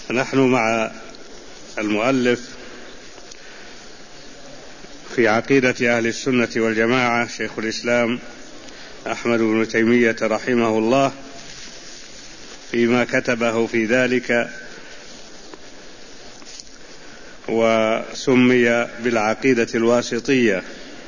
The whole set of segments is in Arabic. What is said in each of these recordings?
نحن مع المؤلف في عقيدة أهل السنة والجماعة شيخ الإسلام أحمد بن تيمية رحمه الله فيما كتبه في ذلك وسمي بالعقيدة الواسطية.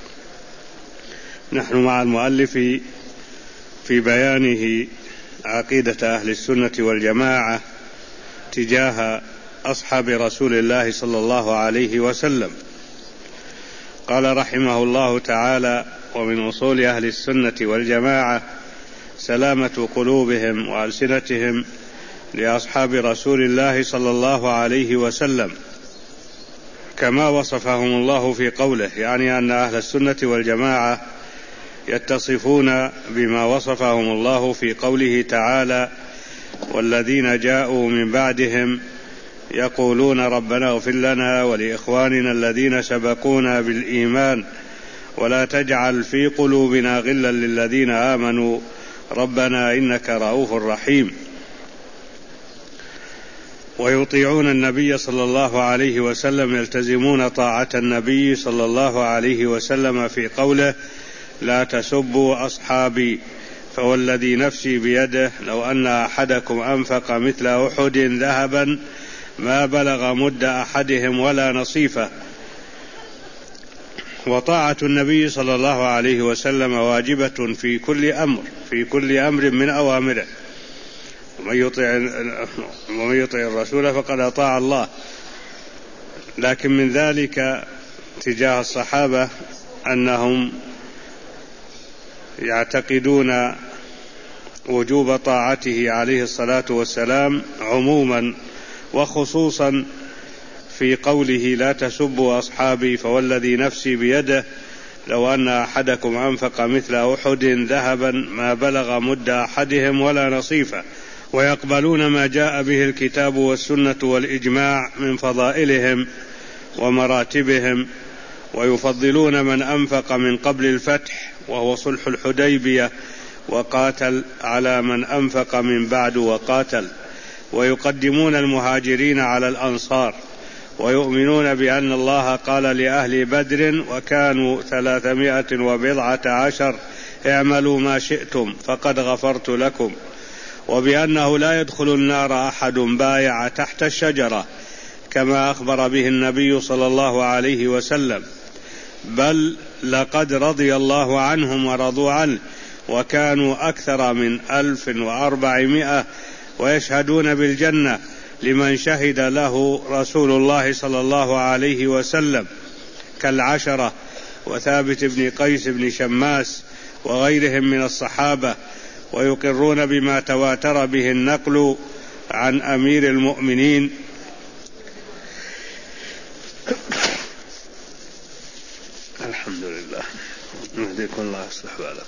نحن مع المؤلف في بيانه عقيدة أهل السنة والجماعة تجاه أصحاب رسول الله صلى الله عليه وسلم. قال رحمه الله تعالى: ومن أصول أهل السنة والجماعة سلامة قلوبهم وألسنتهم لأصحاب رسول الله صلى الله عليه وسلم كما وصفهم الله في قوله، يعني أن أهل السنة والجماعة يتصفون بما وصفهم الله في قوله تعالى: والذين جاءوا من بعدهم يقولون ربنا اغفر لنا ولإخواننا الذين سبقونا بالإيمان ولا تجعل في قلوبنا غلا للذين آمنوا ربنا إنك رؤوف رحيم. ويطيعون النبي صلى الله عليه وسلم، يلتزمون طاعة النبي صلى الله عليه وسلم في قوله: لا تسبوا أصحابي فوالذي نفسي بيده لو أن أحدكم أنفق مثل أحد ذهبا ما بلغ مد أحدهم ولا نصيفه. وطاعة النبي صلى الله عليه وسلم واجبة في كل أمر من أوامره، ومن يطع الرسول فقد أطاع الله. لكن من ذلك تجاه الصحابة أنهم يعتقدون وجوب طاعته عليه الصلاة والسلام عموما وخصوصا في قوله: لا تسبوا أصحابي فوالذي نفسي بيده لو أن أحدكم أنفق مثل أحد ذهبا ما بلغ مد أحدهم ولا نصيفه. ويقبلون ما جاء به الكتاب والسنة والإجماع من فضائلهم ومراتبهم، ويفضلون من أنفق من قبل الفتح وهو صلح الحديبية وقاتل على من أنفق من بعد وقاتل، ويقدمون المهاجرين على الأنصار، ويؤمنون بأن الله قال لأهل بدر وكانوا 310 اعملوا ما شئتم فقد غفرت لكم، وبأنه لا يدخل النار أحد بايع تحت الشجرة كما أخبر به النبي صلى الله عليه وسلم، بل لقد رضي الله عنهم ورضوا عنه وكانوا أكثر من 1400 ويشهدون بالجنة لمن شهد له رسول الله صلى الله عليه وسلم كالعشرة وثابت بن قيس بن شماس وغيرهم من الصحابة. ويقرون بما تواتر به النقل عن أمير المؤمنين الحمد لله نهديكم الله يصلح بالكم.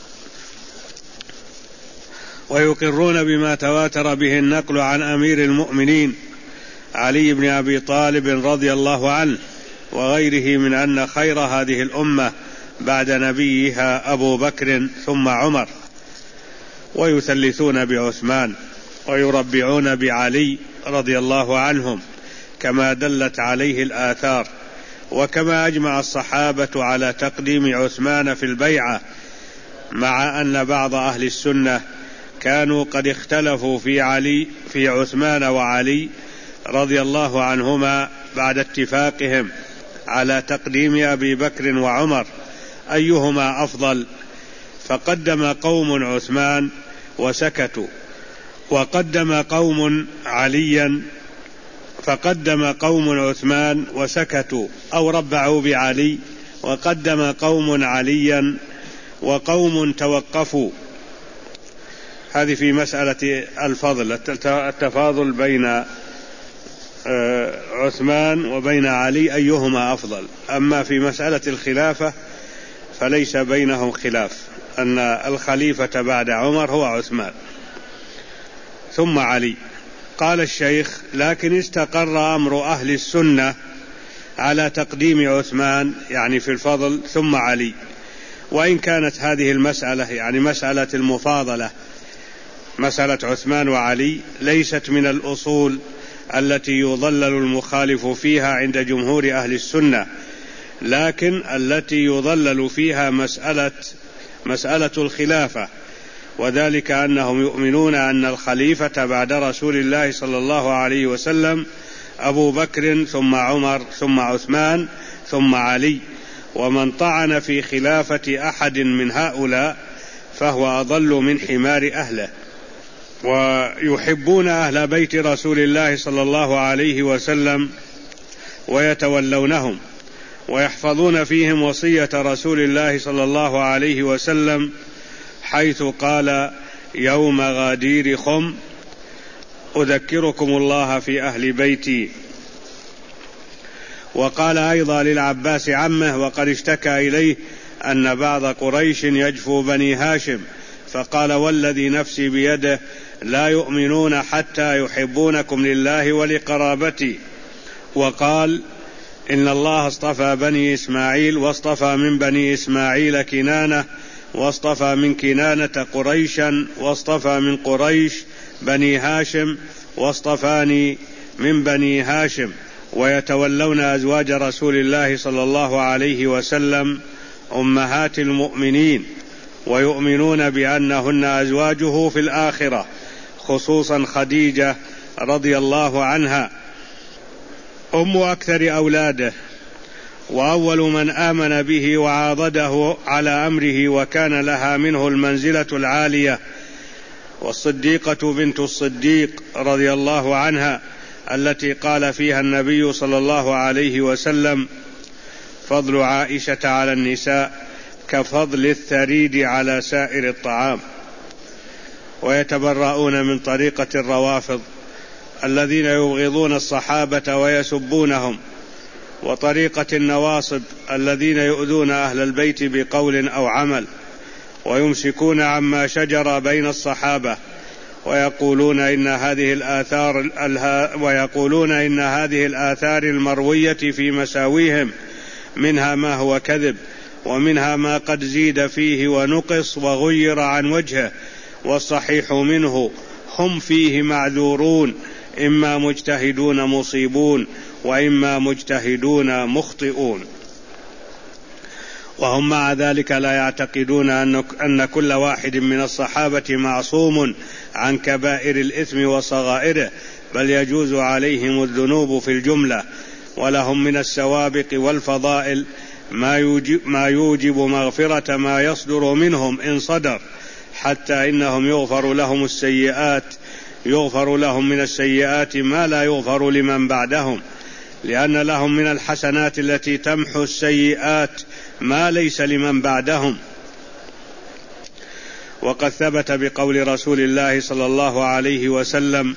ويقرون بما تواتر به النقل عن أمير المؤمنين علي بن أبي طالب رضي الله عنه وغيره من أن خير هذه الأمة بعد نبيها أبو بكر ثم عمر. ويثلثون بعثمان ويربعون بعلي رضي الله عنهم كما دلت عليه الآثار، وكما أجمع الصحابة على تقديم عثمان في البيعة، مع أن بعض أهل السنة كانوا قد اختلفوا في عثمان وعلي رضي الله عنهما بعد اتفاقهم على تقديم أبي بكر وعمر أيهما أفضل، فقدم قوم عثمان وسكتوا، وقدم قوم عليا، فقدم قوم عثمان وسكتوا أو ربعوا بعلي، وقدم قوم عليا وقوم توقفوا. هذه في مسألة الفضل، التفاضل بين عثمان وبين علي أيهما أفضل. أما في مسألة الخلافة فليس بينهم خلاف، أن الخليفة بعد عمر هو عثمان ثم علي. قال الشيخ: لكن استقر أمر أهل السنة على تقديم عثمان يعني في الفضل ثم علي، وإن كانت هذه المسألة يعني مسألة المفاضلة مسألة عثمان وعلي ليست من الأصول التي يضلل المخالف فيها عند جمهور أهل السنة، لكن التي يضلل فيها مسألة الخلافة، وذلك أنهم يؤمنون أن الخليفة بعد رسول الله صلى الله عليه وسلم أبو بكر ثم عمر ثم عثمان ثم علي، ومن طعن في خلافة أحد من هؤلاء فهو أضل من حمار أهله. ويحبون أهل بيت رسول الله صلى الله عليه وسلم ويتولونهم ويحفظون فيهم وصية رسول الله صلى الله عليه وسلم، حيث قال: يوم غادير خم أذكركم الله في أهل بيتي. وقال أيضا للعباس عمه وقد اشتكى إليه أن بعض قريش يجفو بني هاشم، فقال: والذي نفسي بيده لا يؤمنون حتى يحبونكم لله ولقرابتي. وقال: إن الله اصطفى بني إسماعيل واصطفى من بني إسماعيل كنانة واصطفى من كنانة قريشا واصطفى من قريش بني هاشم واصطفاني من بني هاشم. ويتولون أزواج رسول الله صلى الله عليه وسلم أمهات المؤمنين، ويؤمنون بأنهن أزواجه في الآخرة، خصوصا خديجة رضي الله عنها أم أكثر أولاده، وأول من آمن به وعاضده على أمره وكان لها منه المنزلة العالية، والصديقة بنت الصديق رضي الله عنها التي قال فيها النبي صلى الله عليه وسلم: فضل عائشة على النساء كفضل الثريد على سائر الطعام. ويتبرؤون من طريقة الروافض الذين يبغضون الصحابة ويسبونهم، وطريقة النواصب الذين يؤذون أهل البيت بقول أو عمل، ويمسكون عما شجر بين الصحابة، ويقولون إن هذه الآثار المروية في مساويهم منها ما هو كذب، ومنها ما قد زيد فيه ونقص وغير عن وجهه، والصحيح منه هم فيه معذورون، إما مجتهدون مصيبون وإما مجتهدون مخطئون. وهم مع ذلك لا يعتقدون أن كل واحد من الصحابة معصوم عن كبائر الإثم وصغائره، بل يجوز عليهم الذنوب في الجملة، ولهم من السوابق والفضائل ما يوجب مغفرة ما يصدر منهم إن صدر، حتى إنهم يغفر لهم من السيئات ما لا يغفر لمن بعدهم، لأن لهم من الحسنات التي تمحو السيئات ما ليس لمن بعدهم. وقد ثبت بقول رسول الله صلى الله عليه وسلم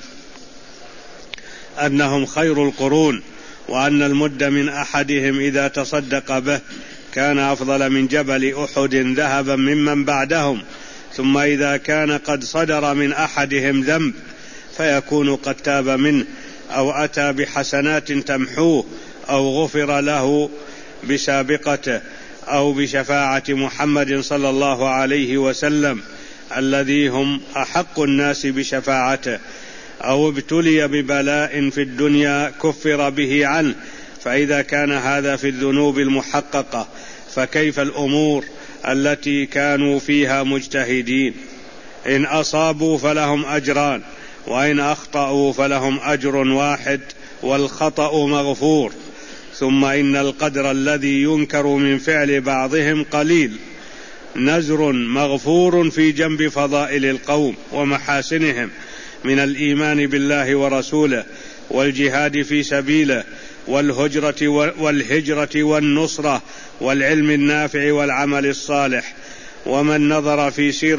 أنهم خير القرون، وأن المد من أحدهم إذا تصدق به كان أفضل من جبل أحد ذهبا ممن بعدهم، ثم إذا كان قد صدر من أحدهم ذنب فيكون قد تاب منه أو أتى بحسنات تمحوه أو غفر له بسابقته أو بشفاعة محمد صلى الله عليه وسلم الذي هم أحق الناس بشفاعته، أو ابتلي ببلاء في الدنيا كفر به عنه. فإذا كان هذا في الذنوب المحققة، فكيف الأمور التي كانوا فيها مجتهدين؟ إن أصابوا فلهم أجران، وإن أخطأوا فلهم أجر واحد والخطأ مغفور. ثم إن القدر الذي ينكر من فعل بعضهم قليل، نزر مغفور في جنب فضائل القوم ومحاسنهم من الإيمان بالله ورسوله والجهاد في سبيله والهجرة والنصرة والعلم النافع والعمل الصالح. ومن نظر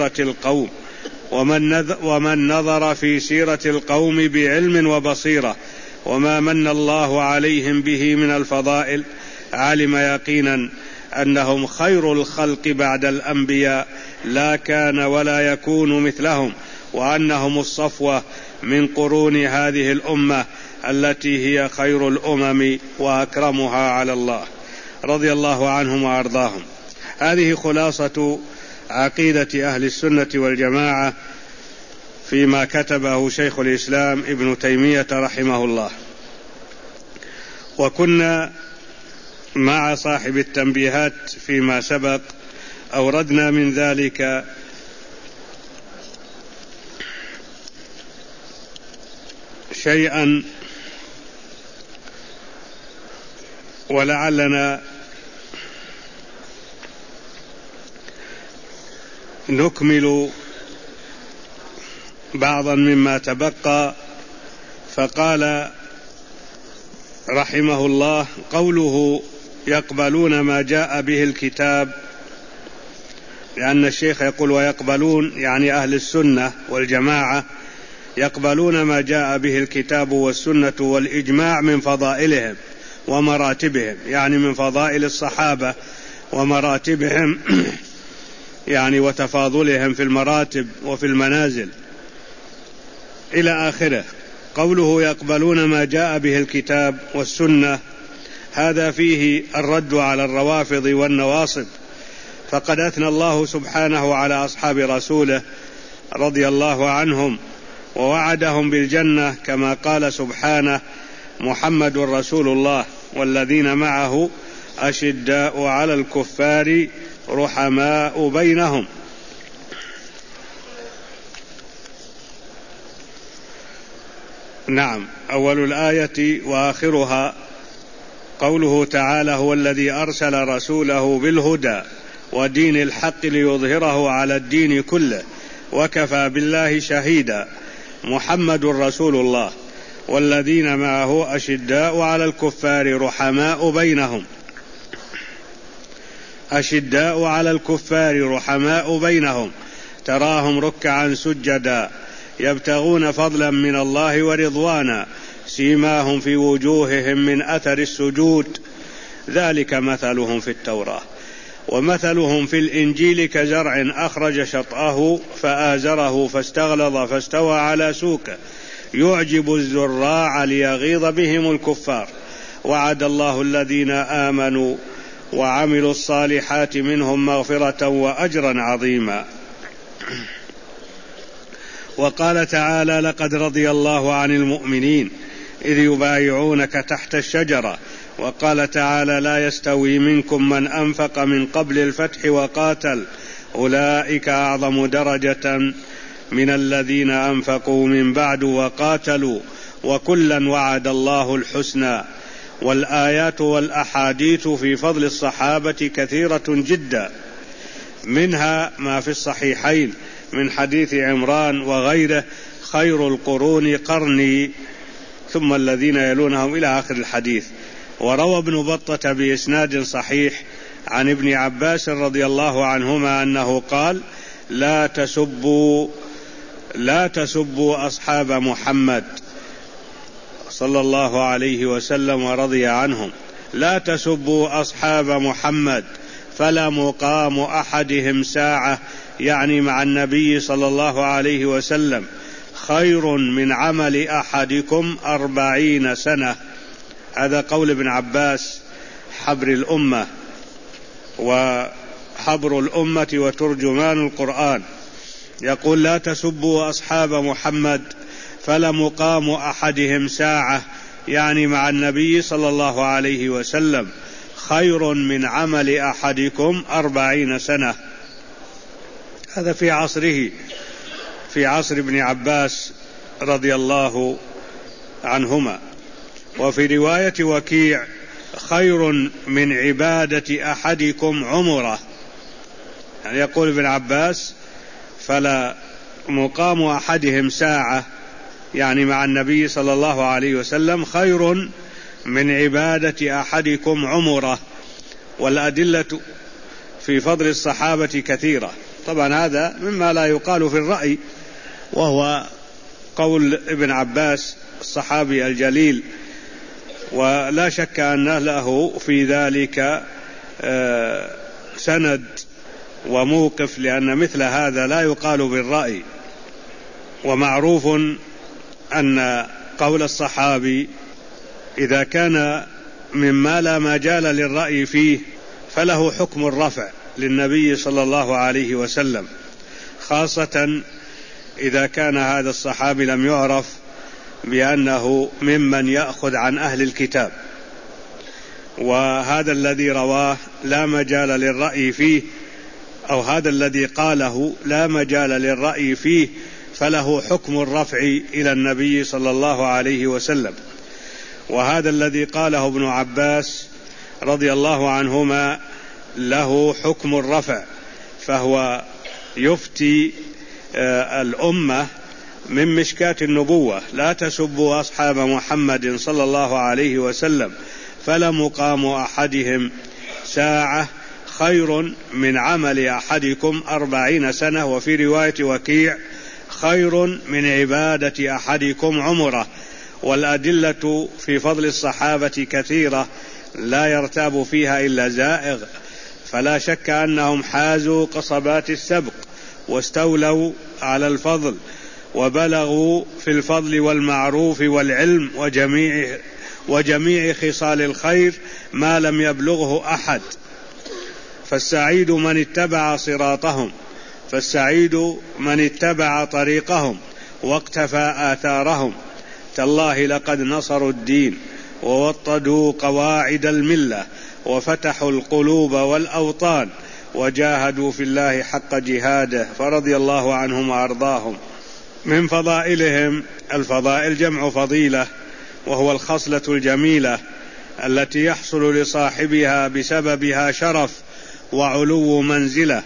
في سيرة القوم بعلم وبصيرة وما من الله عليهم به من الفضائل، علم يقينا أنهم خير الخلق بعد الأنبياء، لا كان ولا يكون مثلهم، وأنهم الصفوة من قرون هذه الأمة التي هي خير الأمم وأكرمها على الله، رضي الله عنهم وأرضاهم. هذه خلاصة عقيدة أهل السنة والجماعة فيما كتبه شيخ الإسلام ابن تيمية رحمه الله. وكنا مع صاحب التنبيهات فيما سبق أوردنا من ذلك شيئا ولعلنا نكمل بعضا مما تبقى. فقال رحمه الله: قوله يقبلون ما جاء به الكتاب، لأن الشيخ يقول ويقبلون يعني أهل السنة والجماعة يقبلون ما جاء به الكتاب والسنة والإجماع من فضائلهم ومراتبهم، يعني من فضائل الصحابة ومراتبهم يعني وتفاضلهم في المراتب وفي المنازل إلى آخره. قوله يقبلون ما جاء به الكتاب والسنة، هذا فيه الرد على الروافض والنواصب، فقد أثنى الله سبحانه على أصحاب رسوله رضي الله عنهم ووعدهم بالجنة كما قال سبحانه: محمد رسول الله والذين معه أشداء على الكفار رحماء بينهم. نعم، أول الآية وآخرها قوله تعالى: هو الذي أرسل رسوله بالهدى ودين الحق ليظهره على الدين كله وكفى بالله شهيدا. محمد رسول الله والذين معه أشداء على الكفار رحماء بينهم. أشداء على الكفار رحماء بينهم، تراهم ركعا سجدا يبتغون فضلا من الله ورضوانا سيماهم في وجوههم من أثر السجود ذلك مثلهم في التوراة ومثلهم في الإنجيل كزرع أخرج شطأه فآزره فاستغلظ فاستوى على سوقه يعجب الزراع ليغيظ بهم الكفار. وعد الله الذين آمنوا وعملوا الصالحات منهم مغفرة وأجرا عظيما. وقال تعالى: لقد رضي الله عن المؤمنين إذ يبايعونك تحت الشجرة. وقال تعالى: لا يستوي منكم من أنفق من قبل الفتح وقاتل أولئك أعظم درجة من الذين أنفقوا من بعد وقاتلوا وكلا وعد الله الحسنى. والآيات والأحاديث في فضل الصحابة كثيرة جدا، منها ما في الصحيحين من حديث عمران وغيره: خير القرون قرني ثم الذين يلونهم إلى آخر الحديث. وروى ابن بطة بإسناد صحيح عن ابن عباس رضي الله عنهما أنه قال: لا تسبوا أصحاب محمد صلى الله عليه وسلم ورضي عنهم، لا تسبوا أصحاب محمد فلا مقام أحدهم ساعة، يعني مع النبي صلى الله عليه وسلم، خير من عمل أحدكم 40 سنة. هذا قول ابن عباس حبر الأمة وحبر الأمة وترجمان القرآن، يقول: لا تسبوا أصحاب محمد فلا مقام أحدهم ساعة، يعني مع النبي صلى الله عليه وسلم، خير من عمل أحدكم 40 سنة. هذا في عصره، في عصر ابن عباس رضي الله عنهما. وفي رواية وكيع: خير من عبادة أحدكم عمره، يعني يقول ابن عباس: فلا مقام أحدهم ساعة، يعني مع النبي صلى الله عليه وسلم، خير من عبادة أحدكم عمره. والأدلة في فضل الصحابة كثيرة. طبعا هذا مما لا يقال في الرأي، وهو قول ابن عباس الصحابي الجليل، ولا شك أن له في ذلك سند وموقف، لأن مثل هذا لا يقال بالرأي. ومعروف أن قول الصحابي إذا كان مما لا مجال للرأي فيه فله حكم الرفع للنبي صلى الله عليه وسلم، خاصة إذا كان هذا الصحابي لم يعرف بأنه ممن يأخذ عن أهل الكتاب، وهذا الذي رواه لا مجال للرأي فيه، أو هذا الذي قاله لا مجال للرأي فيه، فله حكم الرفع إلى النبي صلى الله عليه وسلم. وهذا الذي قاله ابن عباس رضي الله عنهما له حكم الرفع، فهو يفتي الأمة من مشكاة النبوة: لا تسبوا أصحاب محمد صلى الله عليه وسلم فلمقام أحدهم ساعة خير من عمل أحدكم 40 سنة، وفي رواية وكيع: خير من عبادة أحدكم عمره. والأدلة في فضل الصحابة كثيرة لا يرتاب فيها إلا زائغ، فلا شك أنهم حازوا قصبات السبق واستولوا على الفضل، وبلغوا في الفضل والمعروف والعلم وجميع خصال الخير ما لم يبلغه أحد. فالسعيد من اتبع صراطهم، فالسعيد من اتبع طريقهم واقتفى آثارهم. تالله لقد نصروا الدين ووطدوا قواعد الملة وفتحوا القلوب والأوطان وجاهدوا في الله حق جهاده، فرضي الله عنهم وأرضاهم. من فضائلهم، الفضائل جمع فضيلة، وهو الخصلة الجميلة التي يحصل لصاحبها بسببها شرف وعلو منزلة.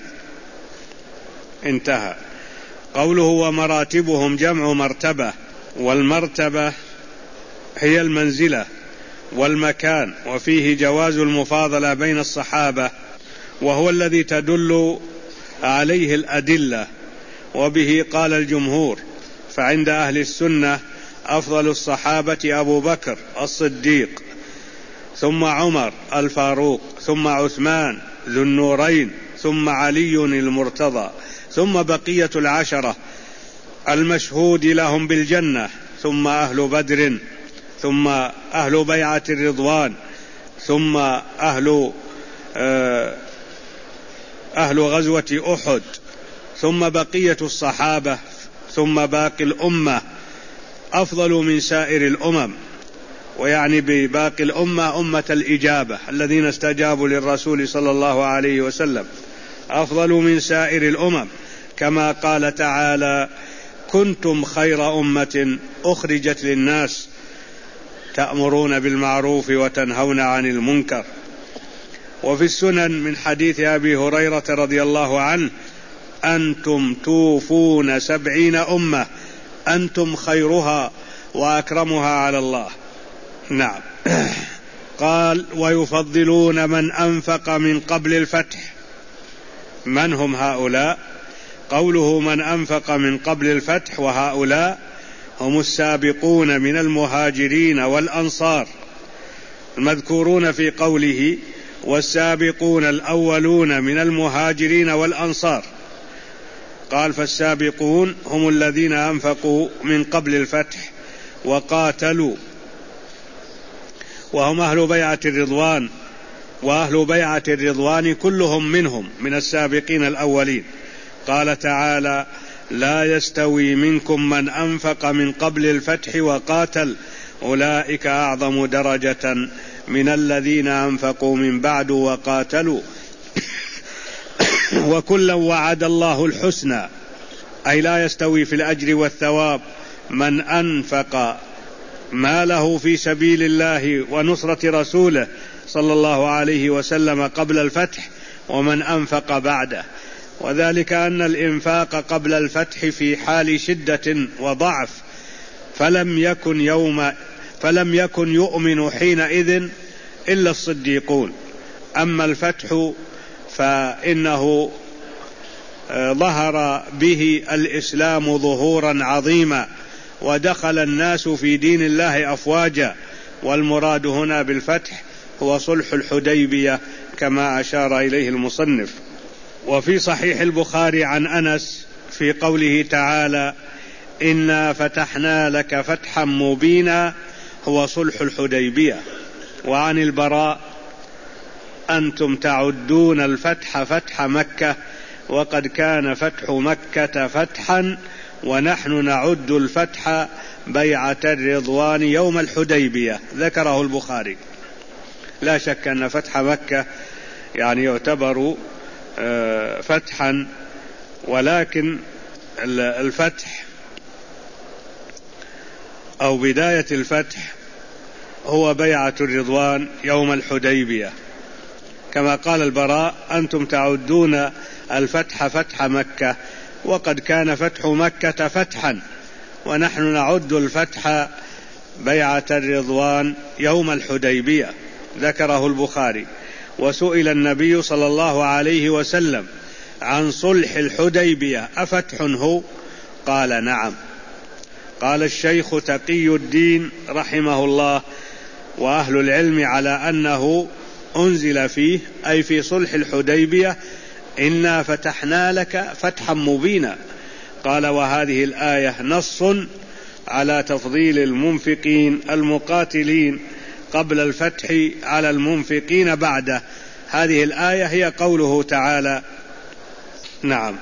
انتهى. قوله ومراتبهم جمع مرتبة، والمرتبة هي المنزلة والمكان، وفيه جواز المفاضلة بين الصحابة، وهو الذي تدل عليه الأدلة، وبه قال الجمهور. فعند أهل السنة أفضل الصحابة أبو بكر الصديق، ثم عمر الفاروق، ثم عثمان ذو النورين، ثم علي المرتضى، ثم بقية العشرة المشهود لهم بالجنة، ثم أهل بدر، ثم أهل بيعة الرضوان، ثم أهل غزوة أحد، ثم بقية الصحابة، ثم باقي الأمة أفضل من سائر الأمم. ويعني بباقي الأمة أمة الإجابة الذين استجابوا للرسول صلى الله عليه وسلم، أفضل من سائر الأمم، كما قال تعالى: كنتم خير أمة أخرجت للناس تأمرون بالمعروف وتنهون عن المنكر. وفي السنن من حديث أبي هريرة رضي الله عنه: أنتم توفون 70 أمة أنتم خيرها وأكرمها على الله. نعم. قال: ويفضلون من أنفق من قبل الفتح. من هم هؤلاء؟ قوله من أنفق من قبل الفتح، وهؤلاء هم السابقون من المهاجرين والأنصار المذكورون في قوله: والسابقون الأولون من المهاجرين والأنصار. قال: فالسابقون هم الذين أنفقوا من قبل الفتح وقاتلوا، وهم أهل بيعة الرضوان، وأهل بيعة الرضوان كلهم منهم من السابقين الأولين. قال تعالى: لا يستوي منكم من أنفق من قبل الفتح وقاتل أولئك أعظم درجة من الذين أنفقوا من بعد وقاتلوا وكلا وعد الله الحسنى. أي لا يستوي في الأجر والثواب من أنفق ماله في سبيل الله ونصرة رسوله صلى الله عليه وسلم قبل الفتح ومن أنفق بعده، وذلك أن الإنفاق قبل الفتح في حال شدة وضعف، فلم يكن يؤمن حينئذ إلا الصديقون. أما الفتح فإنه ظهر به الإسلام ظهورا عظيما، ودخل الناس في دين الله أفواجا، والمراد هنا بالفتح هو صلح الحديبية كما أشار إليه المصنف. وفي صحيح البخاري عن أنس في قوله تعالى: إنا فتحنا لك فتحا مبينا، هو صلح الحديبية. وعن البراء: أنتم تعدون الفتح فتح مكة، وقد كان فتح مكة فتحا ونحن نعد الفتح بيعة الرضوان يوم الحديبية، ذكره البخاري. لا شك أن فتح مكة يعني يعتبر فتحا، ولكن الفتح أو بداية الفتح هو بيعة الرضوان يوم الحديبية، كما قال البراء: أنتم تعدون الفتح فتح مكة، وقد كان فتح مكة فتحا، ونحن نعد الفتح بيعة الرضوان يوم الحديبية، ذكره البخاري. وسئل النبي صلى الله عليه وسلم عن صلح الحديبية: أفتح هو؟ قال: نعم. قال الشيخ تقي الدين رحمه الله وأهل العلم على أنه أنزل فيه، أي في صلح الحديبية: إنا فتحنا لك فتحا مبينا. قال: وهذه الآية نص على تفضيل المنفقين المقاتلين قبل الفتح على المنفقين بعده. هذه الآية هي قوله تعالى: نعم،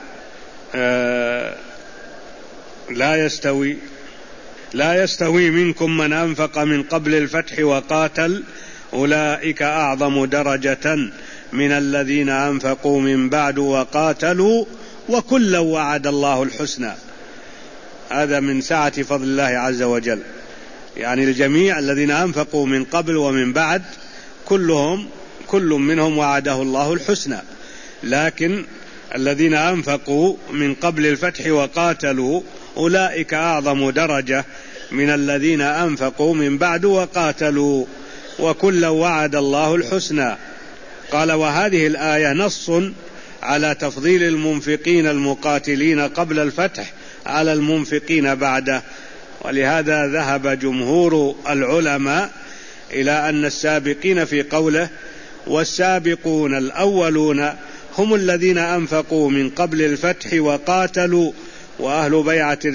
لا يستوي منكم من أنفق من قبل الفتح وقاتل أولئك أعظم درجة من الذين أنفقوا من بعد وقاتلوا وكلا وعد الله الحسنى. هذا من سعة فضل الله عز وجل، يعني الجميع الذين أنفقوا من قبل ومن بعد كل منهم وعده الله الحسنى، لكن الذين أنفقوا من قبل الفتح وقاتلوا أولئك أعظم درجة من الذين أنفقوا من بعد وقاتلوا وكلا وعد الله الحسنى. قال: وهذه الآية نص على تفضيل المنفقين المقاتلين قبل الفتح على المنفقين بعده. ولهذا ذهب جمهور العلماء إلى أن السابقين في قوله: والسابقون الأولون هم الذين أنفقوا من قبل الفتح وقاتلوا وأهل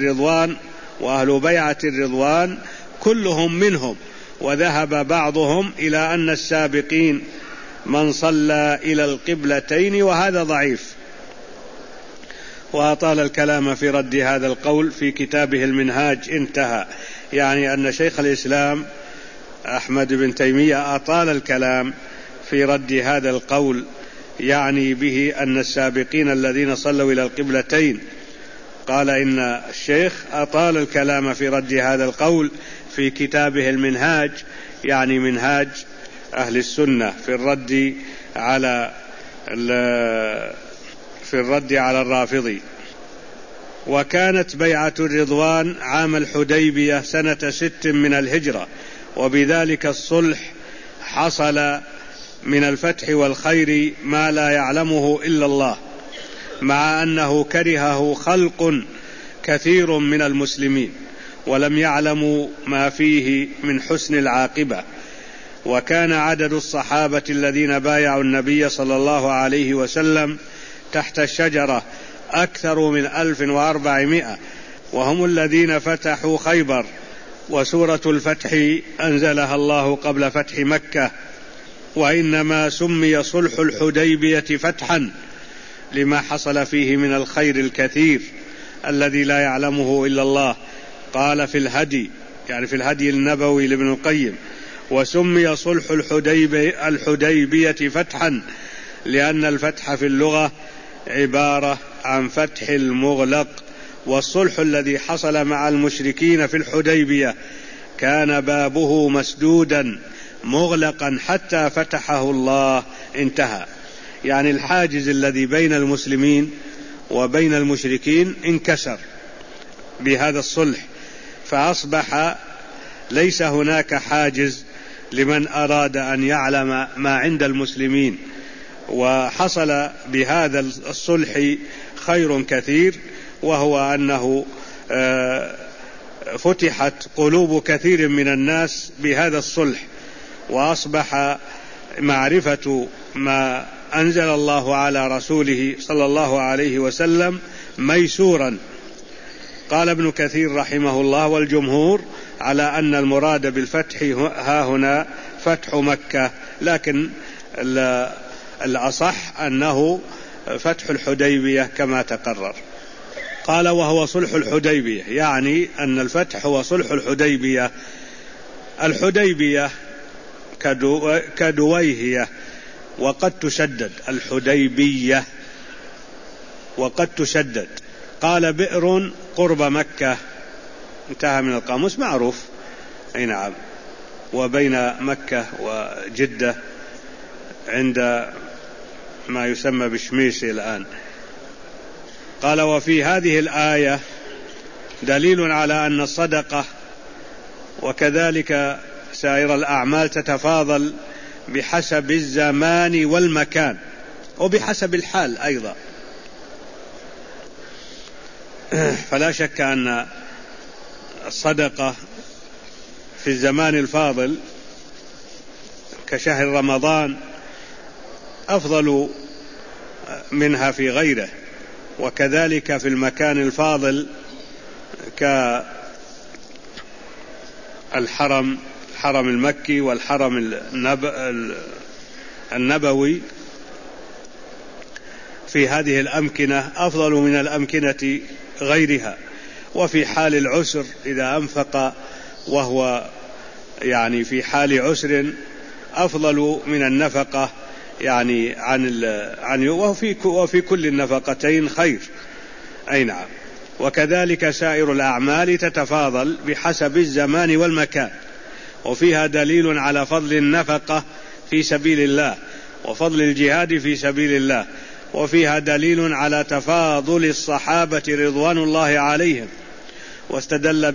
بيعة الرضوان كلهم منهم. وذهب بعضهم إلى أن السابقين من صلى إلى القبلتين، وهذا ضعيف. وأطال الكلام في رد هذا القول في كتابه المنهاج، انتهى. يعني أن شيخ الإسلام أحمد بن تيمية أطال الكلام في رد هذا القول، يعني به أن السابقين الذين صلوا إلى القبلتين. قال إن الشيخ أطال الكلام في رد هذا القول في كتابه المنهاج، يعني منهاج أهل السنة في الرد على الرافضي. وكانت بيعة الرضوان عام الحديبية سنة 6 من الهجرة، وبذلك الصلح حصل من الفتح والخير ما لا يعلمه إلا الله، مع أنه كرهه خلق كثير من المسلمين ولم يعلموا ما فيه من حسن العاقبة. وكان عدد الصحابة الذين بايعوا النبي صلى الله عليه وسلم تحت الشجرة أكثر من 1400، وهم الذين فتحوا خيبر. وسورة الفتح أنزلها الله قبل فتح مكة، وإنما سمي صلح الحديبية فتحا لما حصل فيه من الخير الكثير الذي لا يعلمه إلا الله. قال في الهدي، يعني في الهدي النبوي لابن القيم: وسمي صلح الحديبية فتحا لأن الفتح في اللغة عبارة عن فتح المغلق، والصلح الذي حصل مع المشركين في الحديبية كان بابه مسدودا مغلقا حتى فتحه الله، انتهى. يعني الحاجز الذي بين المسلمين وبين المشركين انكسر بهذا الصلح، فأصبح ليس هناك حاجز لمن أراد أن يعلم ما عند المسلمين. وحصل بهذا الصلح خير كثير، وهو أنه فتحت قلوب كثير من الناس بهذا الصلح، وأصبح معرفة ما أنزل الله على رسوله صلى الله عليه وسلم ميسورا. قال ابن كثير رحمه الله: والجمهور على أن المراد بالفتح ها هنا فتح مكة، لكن الأصح أنه فتح الحديبية كما تقرر. قال وهو صلح الحديبية، يعني أن الفتح هو صلح الحديبية. الحديبية كدويهية وقد تشدد، الحديبية وقد تشدد. قال بئر قرب مكة، انتهى من القاموس، معروف. أي نعم. وبين مكة وجدة عند ما يسمى بشميسي الآن. قال وفي هذه الآية دليل على أن الصدقة وكذلك سائر الأعمال تتفاضل بحسب الزمان والمكان وبحسب الحال أيضا. فلا شك أن الصدقة في الزمان الفاضل كشهر رمضان أفضل منها في غيره، وكذلك في المكان الفاضل كالحرم، الحرم المكي والحرم النبوي، في هذه الأمكنة أفضل من الأمكنة غيرها. وفي حال العسر إذا أنفق وهو يعني في حال عسر أفضل من النفقة يعني وفي كل النفقتين خير. أي نعم. وكذلك سائر الأعمال تتفاضل بحسب الزمان والمكان، وفيها دليل على فضل النفقة في سبيل الله وفضل الجهاد في سبيل الله، وفيها دليل على تفاضل الصحابة رضوان الله عليهم. واستدل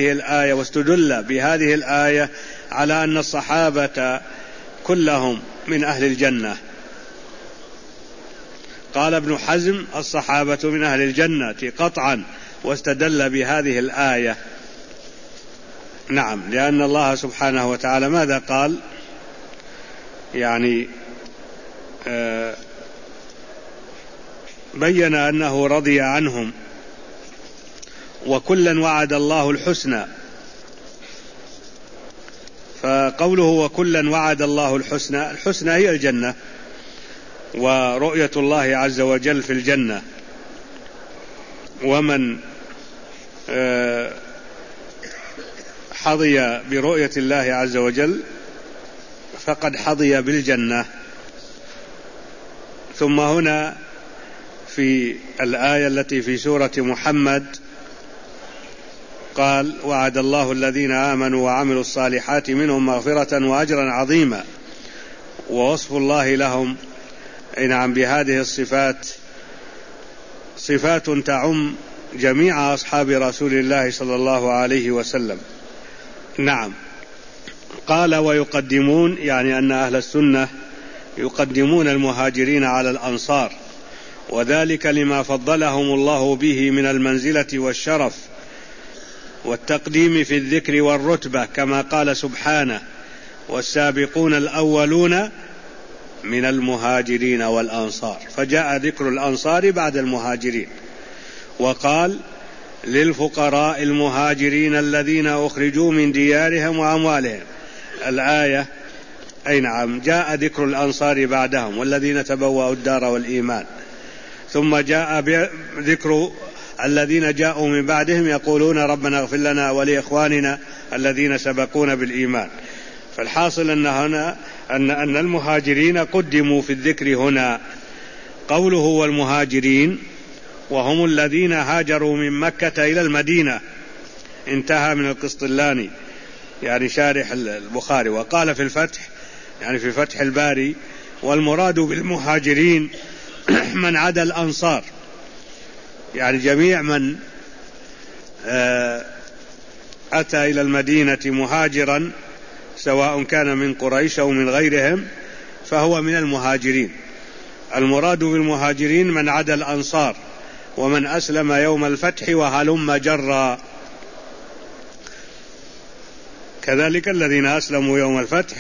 بهذه الآية على أن الصحابة كلهم من أهل الجنة. قال ابن حزم الصحابة من أهل الجنة قطعا، واستدل بهذه الآية. نعم، لأن الله سبحانه وتعالى ماذا قال؟ يعني بين أنه رضي عنهم وكلا وعد الله الحسنى. فقوله وكلا وعد الله الحسنى، الحسنى هي الجنة ورؤية الله عز وجل في الجنة. ومن حظي برؤية الله عز وجل فقد حظي بالجنة. ثم هنا في الآية التي في سورة محمد قال وعد الله الذين آمنوا وعملوا الصالحات منهم مغفرة وأجرا عظيما. ووصف الله لهم نعم بهذه الصفات صفات تعم جميع أصحاب رسول الله صلى الله عليه وسلم. نعم. قال ويقدمون، يعني أن أهل السنة يقدمون المهاجرين على الأنصار، وذلك لما فضلهم الله به من المنزلة والشرف والتقديم في الذكر والرتبة، كما قال سبحانه والسابقون الأولون من المهاجرين والأنصار، فجاء ذكر الأنصار بعد المهاجرين. وقال للفقراء المهاجرين الذين أخرجوا من ديارهم وأموالهم، الآية أي نعم جاء ذكر الأنصار بعدهم والذين تبوأوا الدار والإيمان، ثم جاء ذكر الذين جاءوا من بعدهم يقولون ربنا اغفر لنا ولإخواننا الذين سبقونا بالإيمان. فالحاصل أن المهاجرين قدموا في الذكر هنا. قوله والمهاجرين وهم الذين هاجروا من مكة إلى المدينة، انتهى من القسطلاني يعني شارح البخاري. وقال في الفتح يعني في فتح الباري والمراد بالمهاجرين من عدا الأنصار، يعني جميع من أتى إلى المدينة مهاجرا سواء كان من قريش أو من غيرهم فهو من المهاجرين. المراد بالمهاجرين من عدا الأنصار ومن أسلم يوم الفتح وهلم جرا، كذلك الذين أسلموا يوم الفتح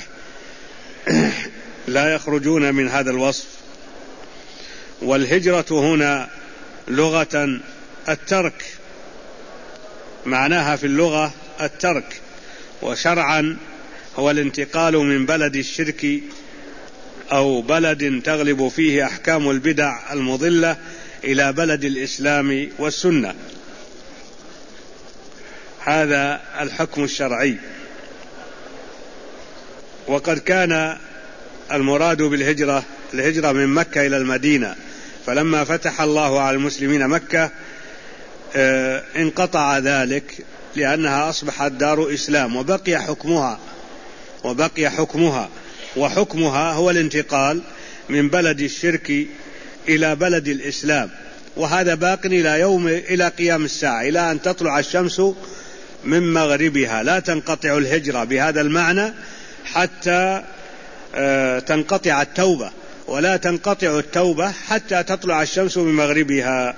لا يخرجون من هذا الوصف. والهجرة هنا لغة الترك، معناها في اللغة الترك، وشرعا هو الانتقال من بلد الشرك أو بلد تغلب فيه أحكام البدع المضلة إلى بلد الإسلام والسنة. هذا الحكم الشرعي. وقد كان المراد بالهجرة الهجرة من مكة إلى المدينة، فلما فتح الله على المسلمين مكة انقطع ذلك لأنها أصبحت دار إسلام وبقي حكمها وحكمها هو الانتقال من بلد الشرك إلى بلد الإسلام، وهذا باق إلى قيام الساعة، إلى أن تطلع الشمس من مغربها. لا تنقطع الهجرة بهذا المعنى حتى تنقطع التوبة، ولا تنقطع التوبة حتى تطلع الشمس من مغربها.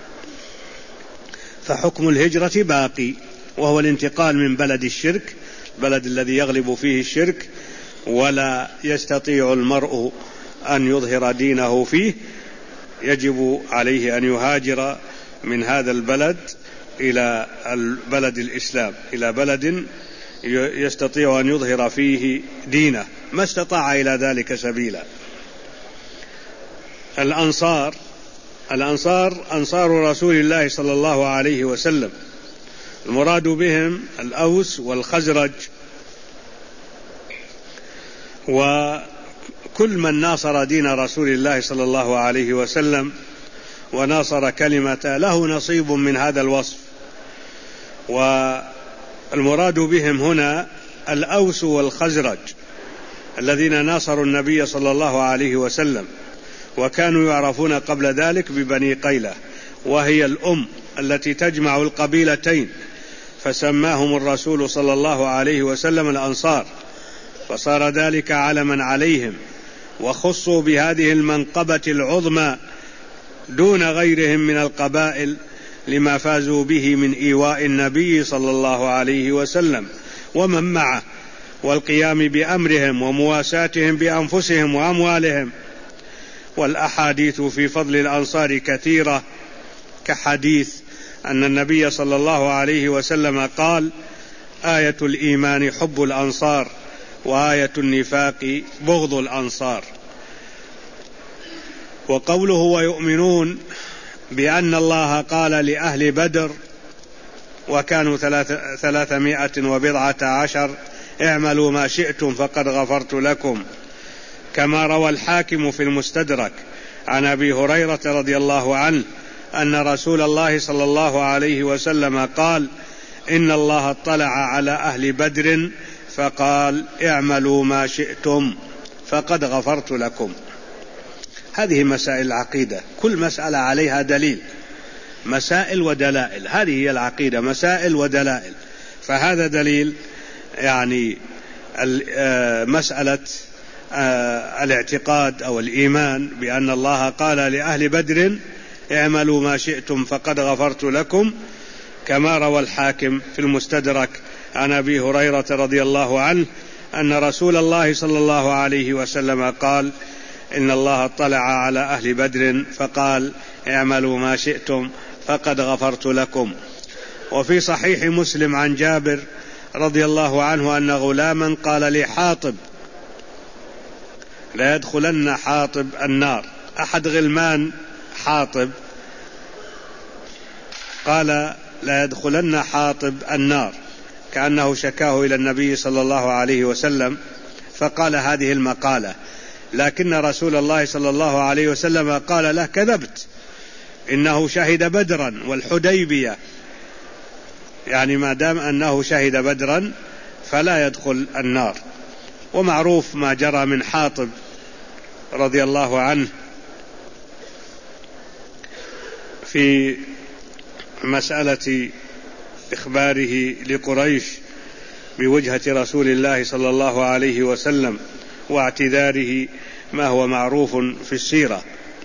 فحكم الهجرة باقي، وهو الانتقال من بلد الشرك، البلد الذي يغلب فيه الشرك ولا يستطيع المرء أن يظهر دينه فيه، يجب عليه أن يهاجر من هذا البلد إلى بلد الإسلام، إلى بلد يستطيع أن يظهر فيه دينه ما استطاع إلى ذلك سبيلا. الأنصار أنصار رسول الله صلى الله عليه وسلم، المراد بهم الأوس والخزرج، وكل من ناصر دين رسول الله صلى الله عليه وسلم وناصر كلمته له نصيب من هذا الوصف. والمراد بهم هنا الأوس والخزرج الذين ناصروا النبي صلى الله عليه وسلم، وكانوا يعرفون قبل ذلك ببني قيلة، وهي الأم التي تجمع القبيلتين، فسماهم الرسول صلى الله عليه وسلم الأنصار، فصار ذلك علما عليهم، وخصوا بهذه المنقبة العظمى دون غيرهم من القبائل لما فازوا به من إيواء النبي صلى الله عليه وسلم ومن معه، والقيام بأمرهم ومواساتهم بأنفسهم وأموالهم. والأحاديث في فضل الأنصار كثيرة، كحديث أن النبي صلى الله عليه وسلم قال: آية الإيمان حب الأنصار، وآية النفاق بغض الأنصار. وقوله ويؤمنون بأن الله قال لأهل بدر وكانوا 310 اعملوا ما شئتم فقد غفرت لكم، كما روى الحاكم في المستدرك عن أبي هريرة رضي الله عنه أن رسول الله صلى الله عليه وسلم قال: إن الله اطلع على أهل بدر فقال: اعملوا ما شئتم فقد غفرت لكم. هذه مسائل العقيدة، كل مسألة عليها دليل، مسائل ودلائل، هذه هي العقيدة، مسائل ودلائل. فهذا دليل يعني مسألة الاعتقاد أو الإيمان بأن الله قال لأهل بدر اعملوا ما شئتم فقد غفرت لكم، كما روى الحاكم في المستدرك عن أبي هريرة رضي الله عنه أن رسول الله صلى الله عليه وسلم قال: إن الله اطلع على أهل بدر فقال: اعملوا ما شئتم فقد غفرت لكم. وفي صحيح مسلم عن جابر رضي الله عنه أن غلاما قال لحاطب: لا يدخلن حاطب النار. أحد غلمان حاطب قال: لا يدخلن حاطب النار، كأنه شكاه إلى النبي صلى الله عليه وسلم، فقال هذه المقالة، لكن رسول الله صلى الله عليه وسلم قال له: كذبت، إنه شهد بدرا والحديبية، يعني ما دام أنه شهد بدرا فلا يدخل النار. ومعروف ما جرى من حاطب رضي الله عنه في مسألة إخباره لقريش بوجهة رسول الله صلى الله عليه وسلم واعتذاره، ما هو معروف في السيرة.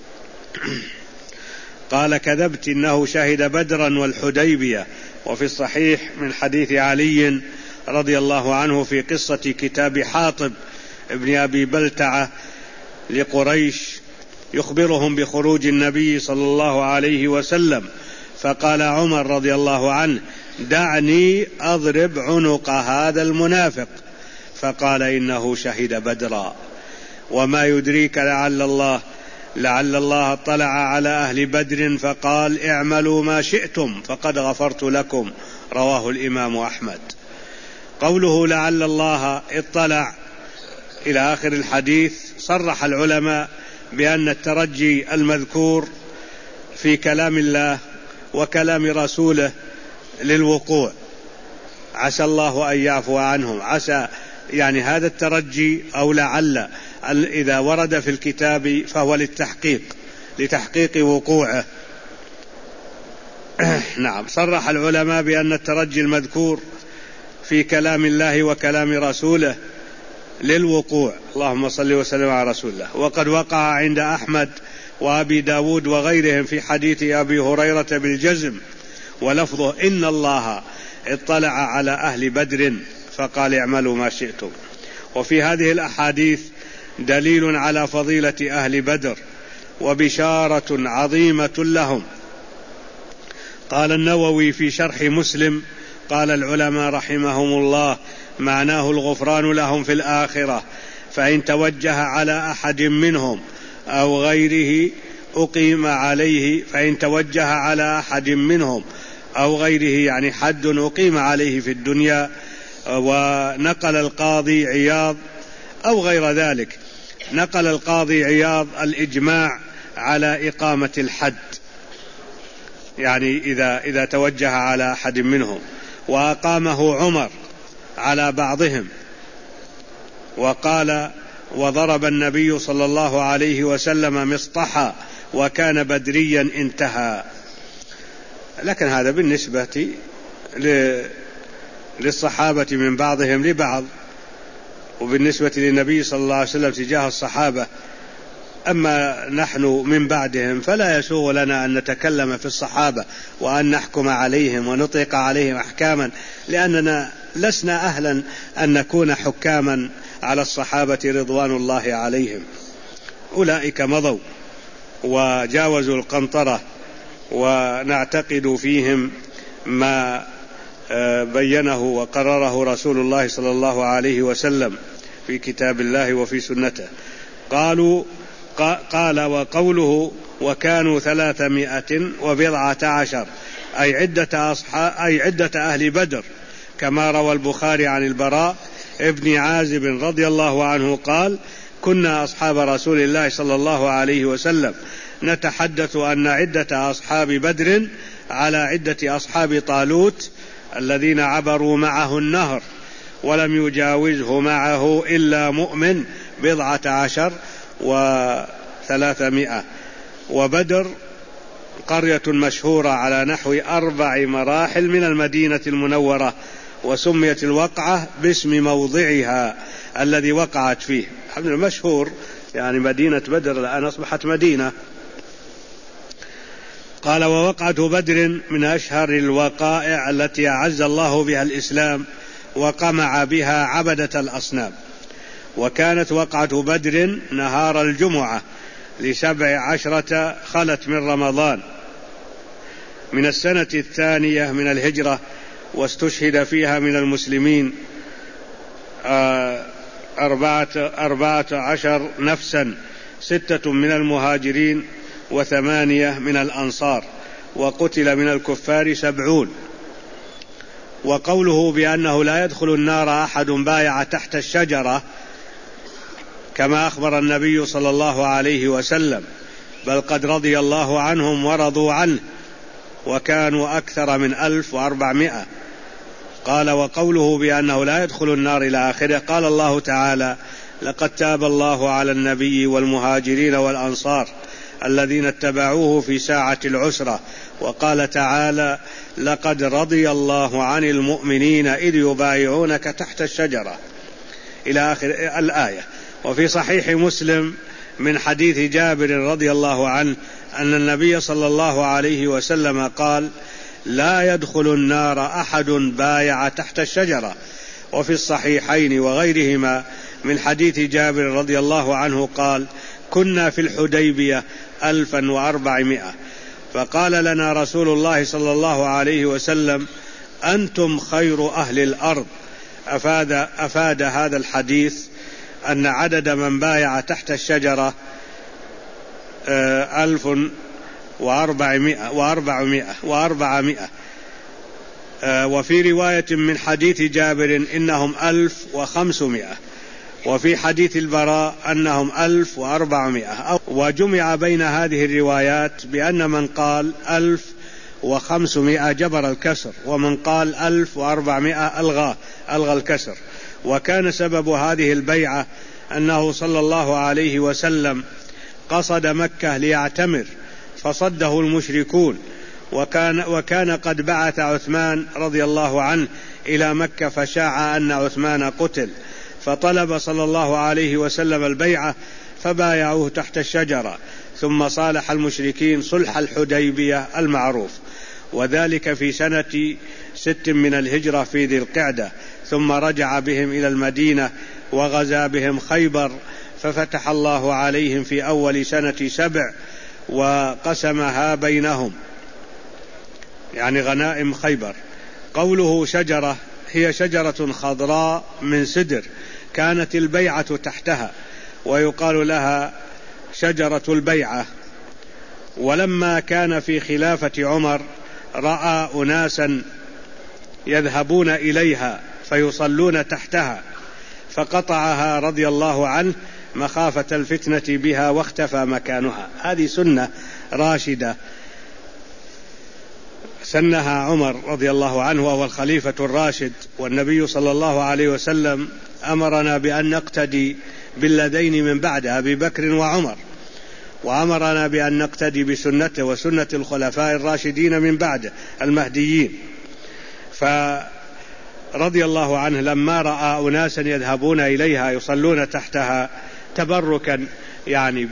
قال: كذبت، إنه شهد بدرا والحديبية. وفي الصحيح من حديث علي رضي الله عنه في قصة كتاب حاطب ابن أبي بلتعة لقريش يخبرهم بخروج النبي صلى الله عليه وسلم، فقال عمر رضي الله عنه: دعني أضرب عنق هذا المنافق، فقال: إنه شهد بدرا، وما يدريك لعل الله لعل الله اطلع على أهل بدر فقال اعملوا ما شئتم فقد غفرت لكم، رواه الإمام أحمد. قوله لعل الله اطلع إلى آخر الحديث صرح العلماء بأن الترجي المذكور في كلام الله وكلام رسوله للوقوع، عسى الله أن يعفو عنهم، عسى يعني هذا الترجي أو لعل إذا ورد في الكتاب فهو لتحقيق وقوعه. نعم، صرح العلماء بأن الترجي المذكور في كلام الله وكلام رسوله للوقوع، اللهم صل وسلم على رسول الله. وقد وقع عند أحمد وأبي داود وغيرهم في حديث أبي هريرة بالجزم، ولفظه إن الله اطلع على أهل بدر فقال اعملوا ما شئتم. وفي هذه الأحاديث دليل على فضيلة أهل بدر وبشارة عظيمة لهم. قال النووي في شرح مسلم قال العلماء رحمهم الله معناه الغفران لهم في الآخرة، فإن توجه على أحد منهم أو غيره أقيم عليه، فإن توجه على أحد منهم أو غيره يعني حد أقيم عليه في الدنيا. ونقل القاضي عياض أو غير ذلك، نقل القاضي عياض الإجماع على إقامة الحد، يعني إذا توجه على أحد منهم، وأقامه عمر على بعضهم، وقال وضرب النبي صلى الله عليه وسلم مصطحا وكان بدريا انتهى. لكن هذا بالنسبة للصحابة من بعضهم لبعض، وبالنسبة للنبي صلى الله عليه وسلم تجاه الصحابة. أما نحن من بعدهم فلا يسوغ لنا أن نتكلم في الصحابة وأن نحكم عليهم ونطلق عليهم أحكاما، لأننا لسنا أهلا أن نكون حكاما على الصحابة رضوان الله عليهم. أولئك مضوا وجاوزوا القنطرة، ونعتقد فيهم ما بينه وقرره رسول الله صلى الله عليه وسلم في كتاب الله وفي سنته. قال وقوله وكانوا 310 أي عدة أهل بدر، كما روى البخاري عن البراء ابن عازب رضي الله عنه قال كنا أصحاب رسول الله صلى الله عليه وسلم نتحدث أن عدة أصحاب بدر على عدة أصحاب طالوت الذين عبروا معه النهر ولم يجاوزه معه إلا مؤمن 17 و300. وبدر قرية مشهورة على نحو 4 مراحل من المدينة المنورة، وسميت الوقعة باسم موضعها الذي وقعت فيه. مشهور يعني مدينة بدر الآن أصبحت مدينة. قال ووقعة بدر من أشهر الوقائع التي أعز الله بها الإسلام وقمع بها عبدة الأصنام. وكانت وقعة بدر نهار الجمعة ل17 خلت من رمضان من السنة 2 من الهجرة، واستشهد فيها من المسلمين 14 نفسا، 6 من المهاجرين و8 من الأنصار، وقتل من الكفار 70. وقوله بأنه لا يدخل النار أحد بايع تحت الشجرة كما أخبر النبي صلى الله عليه وسلم، بل قد رضي الله عنهم ورضوا عنه وكانوا أكثر من 1400. قال وقوله بأنه لا يدخل النار إلى آخره، قال الله تعالى لقد تاب الله على النبي والمهاجرين والأنصار الذين اتبعوه في ساعة العسرة. وقال تعالى لقد رضي الله عن المؤمنين إذ يبايعونك تحت الشجرة إلى آخر الآية. وفي صحيح مسلم من حديث جابر رضي الله عنه أن النبي صلى الله عليه وسلم قال لا يدخل النار أحد بايع تحت الشجرة. وفي الصحيحين وغيرهما من حديث جابر رضي الله عنه قال كنا في الحديبية 1400، فقال لنا رسول الله صلى الله عليه وسلم أنتم خير أهل الأرض. أفاد هذا الحديث أن عدد من بايع تحت الشجرة 1400. وفي رواية من حديث جابر إنهم 1500، وفي حديث البراء أنهم 1400. وجمع بين هذه الروايات بأن من قال 1500 جبر الكسر، ومن قال 1400 ألغى الكسر. وكان سبب هذه البيعة أنه صلى الله عليه وسلم قصد مكة ليعتمر فصده المشركون، وكان قد بعث عثمان رضي الله عنه إلى مكة فشاع أن عثمان قتل، فطلب صلى الله عليه وسلم البيعة فبايعوه تحت الشجرة، ثم صالح المشركين صلح الحديبية المعروف، وذلك في سنة 6 من الهجرة في ذي القعدة. ثم رجع بهم إلى المدينة وغزا بهم خيبر، ففتح الله عليهم في أول سنة 7 وقسمها بينهم، يعني غنائم خيبر. قوله شجرة هي شجرة خضراء من سدر كانت البيعة تحتها، ويقال لها شجرة البيعة. ولما كان في خلافة عمر رأى أناسا يذهبون إليها فيصلون تحتها فقطعها رضي الله عنه مخافة الفتنة بها واختفى مكانها. هذه سنة راشدة سنها عمر رضي الله عنه وهو الخليفة الراشد، والنبي صلى الله عليه وسلم أمرنا بأن نقتدي بالذين من بعد أبي بكر وعمر، وأمرنا بأن نقتدي بسنته وسنة الخلفاء الراشدين من بعد المهديين. فرضي الله عنه لما رأى أناسا يذهبون إليها يصلون تحتها تبركا يعني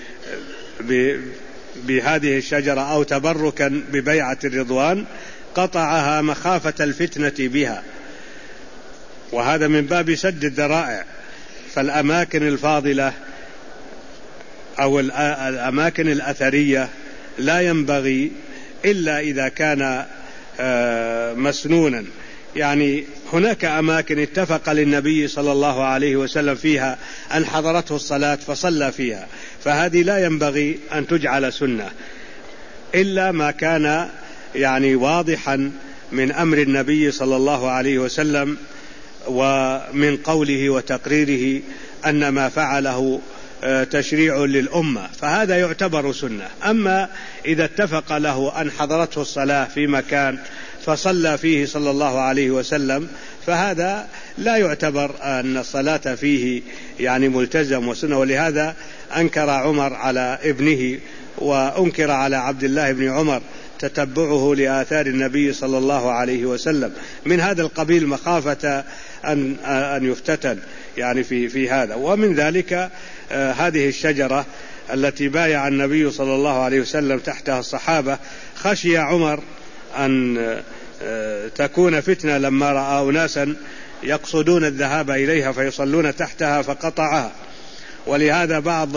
بهذه الشجرة أو تبركا ببيعة الرضوان قطعها مخافة الفتنة بها، وهذا من باب سد الذرائع. فالأماكن الفاضلة أو الأماكن الأثرية لا ينبغي إلا إذا كان مسنونا. يعني هناك أماكن اتفق للنبي صلى الله عليه وسلم فيها أن حضرته الصلاة فصلى فيها، فهذه لا ينبغي أن تجعل سنة إلا ما كان يعني واضحا من أمر النبي صلى الله عليه وسلم ومن قوله وتقريره أن ما فعله تشريع للأمة، فهذا يعتبر سنة. أما إذا اتفق له أن حضرته الصلاة في مكان فصلى فيه صلى الله عليه وسلم فهذا لا يعتبر أن الصلاة فيه يعني ملتزم وسنة. ولهذا أنكر عمر على ابنه وأنكر على عبد الله بن عمر تتبعه لآثار النبي صلى الله عليه وسلم من هذا القبيل مخافة أن يفتتن يعني في هذا. ومن ذلك هذه الشجرة التي بايع النبي صلى الله عليه وسلم تحتها الصحابة، خشي عمر أن تكون فتنة لما رأى أناسا يقصدون الذهاب إليها فيصلون تحتها فقطعها. ولهذا بعض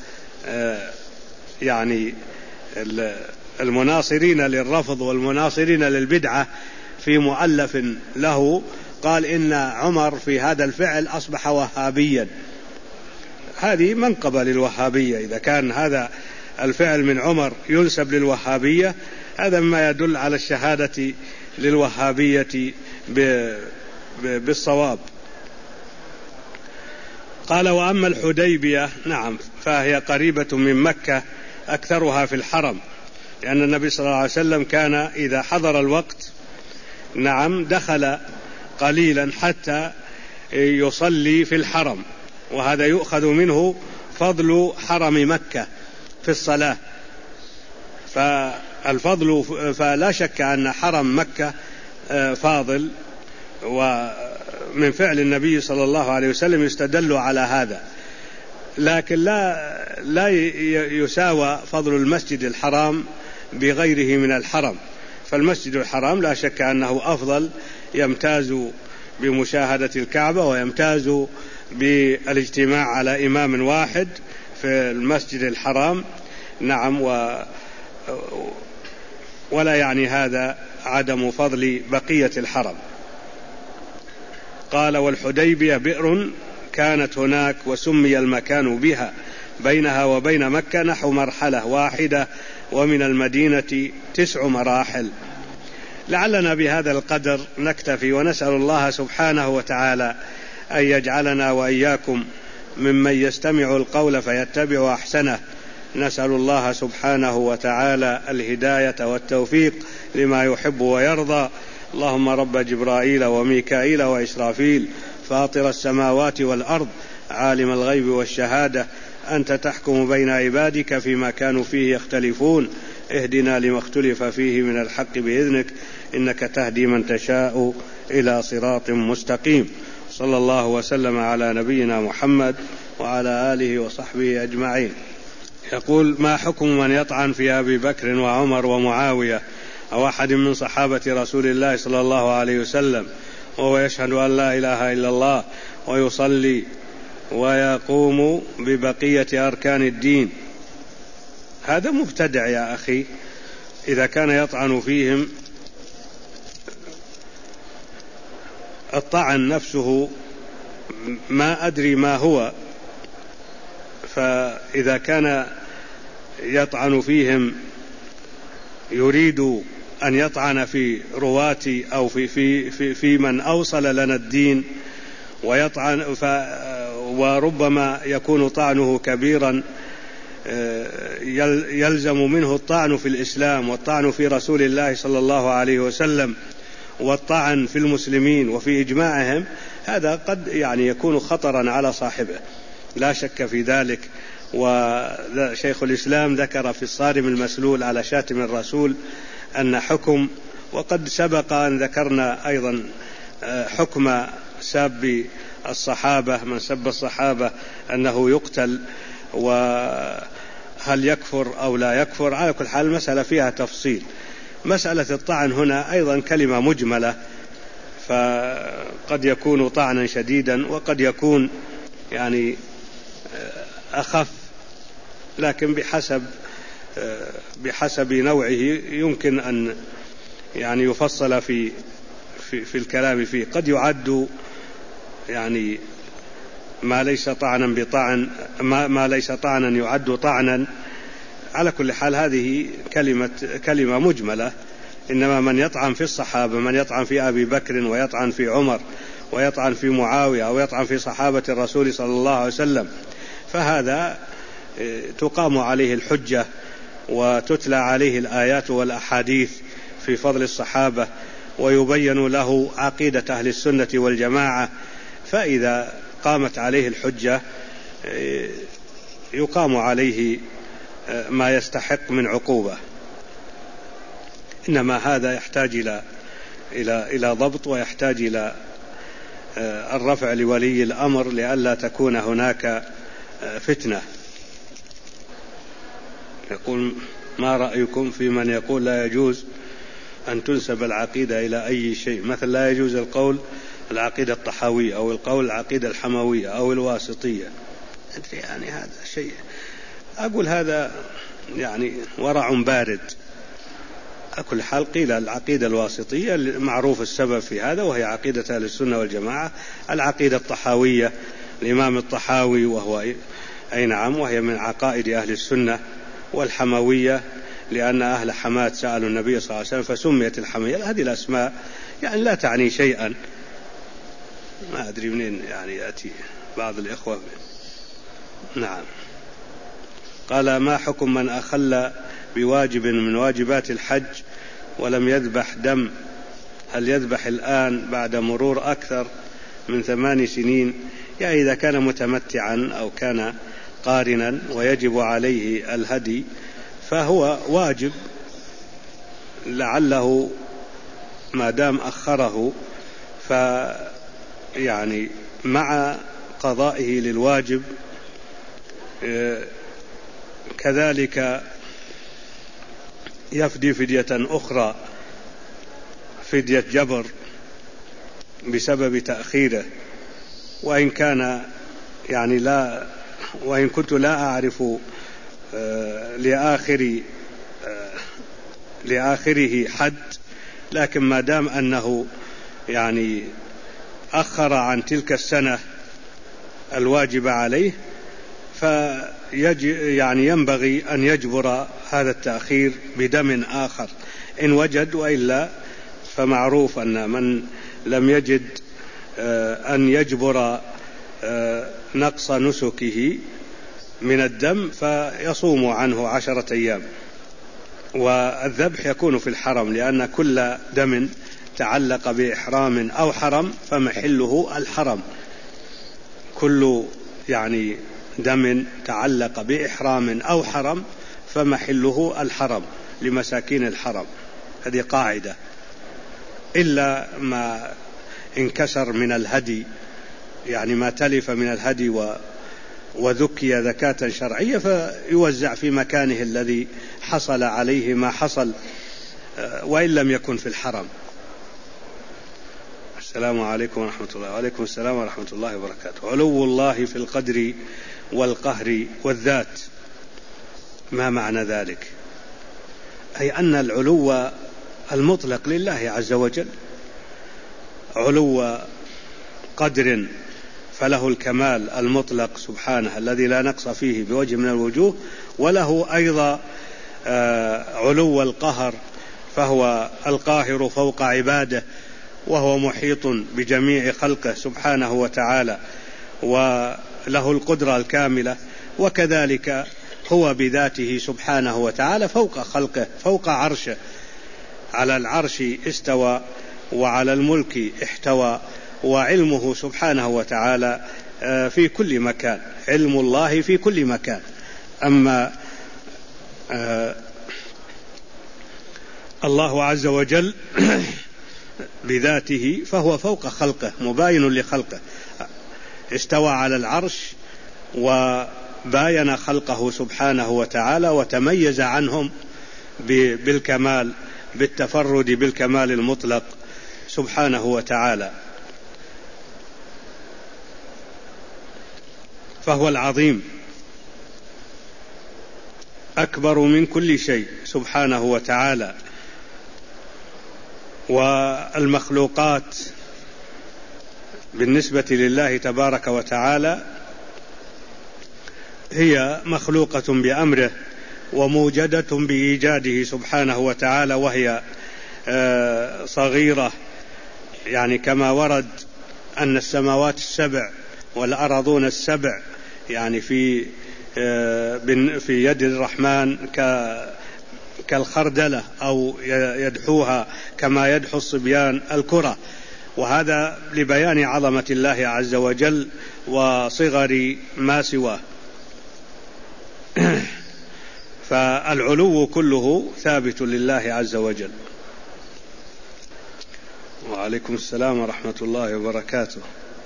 يعني المناصرين للرفض والمناصرين للبدعة في مؤلف له قال إن عمر في هذا الفعل أصبح وهابيا. هذه منقبة للوهابية، إذا كان هذا الفعل من عمر ينسب للوهابية هذا ما يدل على الشهادة للوهابية بالصواب. قال وأما الحديبية نعم فهي قريبة من مكة أكثرها في الحرم، لأن النبي صلى الله عليه وسلم كان إذا حضر الوقت نعم دخل قليلا حتى يصلي في الحرم، وهذا يؤخذ منه فضل حرم مكة في الصلاة. فالفضل فلا شك أن حرم مكة فاضل، ومن فعل النبي صلى الله عليه وسلم يستدل على هذا، لكن لا يساوى فضل المسجد الحرام بغيره من الحرم. فالمسجد الحرام لا شك أنه أفضل، يمتاز بمشاهدة الكعبة ويمتاز بالاجتماع على إمام واحد في المسجد الحرام نعم، ولا يعني هذا عدم فضل بقية الحرم. قال والحديبية بئر كانت هناك وسمي المكان بها، بينها وبين مكة نحو مرحلة واحدة، ومن المدينة 9 مراحل. لعلنا بهذا القدر نكتفي، ونسأل الله سبحانه وتعالى أن يجعلنا وإياكم ممن يستمع القول فيتبع أحسنه. نسأل الله سبحانه وتعالى الهداية والتوفيق لما يحب ويرضى. اللهم رب جبرائيل وميكائيل وإسرافيل فاطر السماوات والأرض عالم الغيب والشهادة، أنت تحكم بين عبادك فيما كانوا فيه يختلفون، اهدنا لما اختلف فيه من الحق بإذنك، إنك تهدي من تشاء إلى صراط مستقيم. صلى الله وسلم على نبينا محمد وعلى آله وصحبه أجمعين. يقول: ما حكم من يطعن في أبي بكر وعمر ومعاوية أو أحد من صحابة رسول الله صلى الله عليه وسلم وهو يشهد أن لا إله إلا الله ويصلي ويقوم ببقية أركان الدين؟ هذا مبتدع يا أخي. إذا كان يطعن فيهم، الطعن نفسه ما أدري ما هو، فإذا كان يطعن فيهم يريد أن يطعن في رواتي أو في من أوصل لنا الدين ويطعن، وربما يكون طعنه كبيرا يلزم منه الطعن في الإسلام والطعن في رسول الله صلى الله عليه وسلم والطعن في المسلمين وفي إجماعهم، هذا قد يكون خطرا على صاحبه، لا شك في ذلك. وشيخ الإسلام ذكر في الصارم المسلول على شاتم الرسول أن حكم، وقد سبق أن ذكرنا أيضا حكم ساب الصحابة، من سب الصحابة أنه يقتل، وهل يكفر أو لا يكفر. على كل حال المسألة فيها تفصيل. مسألة الطعن هنا أيضا كلمة مجملة، فقد يكون طعنا شديدا وقد يكون أخف، لكن بحسب نوعه يمكن أن يفصل في الكلام فيه. قد يعد ما ليس طعنا بطعن، ما ليس طعنا يعد طعنا. على كل حال هذه كلمة مجملة. إنما من يطعن في الصحابة، من يطعن في أبي بكر ويطعن في عمر ويطعن في معاوية أو يطعن في صحابة الرسول صلى الله عليه وسلم، فهذا تقام عليه الحجة وتتلى عليه الآيات والأحاديث في فضل الصحابة، ويبين له عقيدة أهل السنة والجماعة. فإذا قامت عليه الحجة يقام عليه ما يستحق من عقوبة. إنما هذا يحتاج إلى ضبط، ويحتاج إلى الرفع لولي الأمر لئلا تكون هناك فتنة. يقول: ما رأيكم في من يقول لا يجوز أن تنسب العقيدة إلى أي شيء؟ مثلا لا يجوز القول العقيدة الطحاوية أو القول العقيدة الحموية أو الواسطية. أدري هذا شيء، أقول هذا ورع بارد. على كل حال قيل العقيدة الواسطية معروف السبب في هذا، وهي عقيدة أهل السنة والجماعة. العقيدة الطحاوية الإمام الطحاوي وهي من عقائد أهل السنة. والحموية لأن أهل حماة سألوا النبي صلى الله عليه وسلم فسميت الحموية. هذه الأسماء لا تعني شيئا، ما أدري منين يأتي بعض الإخوة. نعم. قال: ما حكم من أخل بواجب من واجبات الحج ولم يذبح دم؟ هل يذبح الآن بعد مرور أكثر من 8 سنين؟ إذا كان متمتعا أو كان قارنا ويجب عليه الهدي فهو واجب، لعله ما دام أخره مع قضائه للواجب كذلك يفدي فدية أخرى، فدية جبر بسبب تأخيره. وإن كان وإن كنت لا أعرف لآخره حد، لكن ما دام أنه أخر عن تلك السنة الواجب عليه يعني ينبغي أن يجبر هذا التأخير بدم آخر إن وجد، وإلا فمعروف أن من لم يجد أن يجبر نقص نسكه من الدم فيصوم عنه 10 أيام. والذبح يكون في الحرم، لأن كل دم تعلق بإحرام أو حرم فمحله الحرم. كل يعني دم تعلق بإحرام أو حرم فمحله الحرم لمساكين الحرم، هذه قاعدة، إلا ما انكسر من الهدي، يعني ما تلف من الهدي وذكي زكاة شرعية فيوزع في مكانه الذي حصل عليه ما حصل وإن لم يكن في الحرم. السلام عليكم ورحمة الله. وعليكم السلام ورحمة الله وبركاته. علو الله في القدر والقهر والذات، ما معنى ذلك؟ أي أن العلو المطلق لله عز وجل، علو قدر فله الكمال المطلق سبحانه الذي لا نقص فيه بوجه من الوجوه، وله أيضا علو القهر، فهو القاهر فوق عباده، وهو محيط بجميع خلقه سبحانه وتعالى، وله القدرة الكاملة، وكذلك هو بذاته سبحانه وتعالى فوق خلقه، فوق عرشه، على العرش استوى وعلى الملك احتوى، وعلمه سبحانه وتعالى في كل مكان، علم الله في كل مكان. أما الله عز وجل بذاته فهو فوق خلقه، مباين لخلقه، استوى على العرش وباين خلقه سبحانه وتعالى وتميز عنهم بالكمال، بالتفرد بالكمال المطلق سبحانه وتعالى، فهو العظيم أكبر من كل شيء سبحانه وتعالى. والمخلوقات بالنسبة لله تبارك وتعالى هي مخلوقة بأمره وموجدة بإيجاده سبحانه وتعالى، وهي صغيرة، يعني كما ورد أن السماوات السبع والأرضون السبع يعني في يد الرحمن كالخردلة أو يدحوها كما يدحو الصبيان الكرة، وهذا لبيان عظمة الله عز وجل وصغر ما سواه. فالعلو كله ثابت لله عز وجل. وعليكم السلام ورحمة الله وبركاته.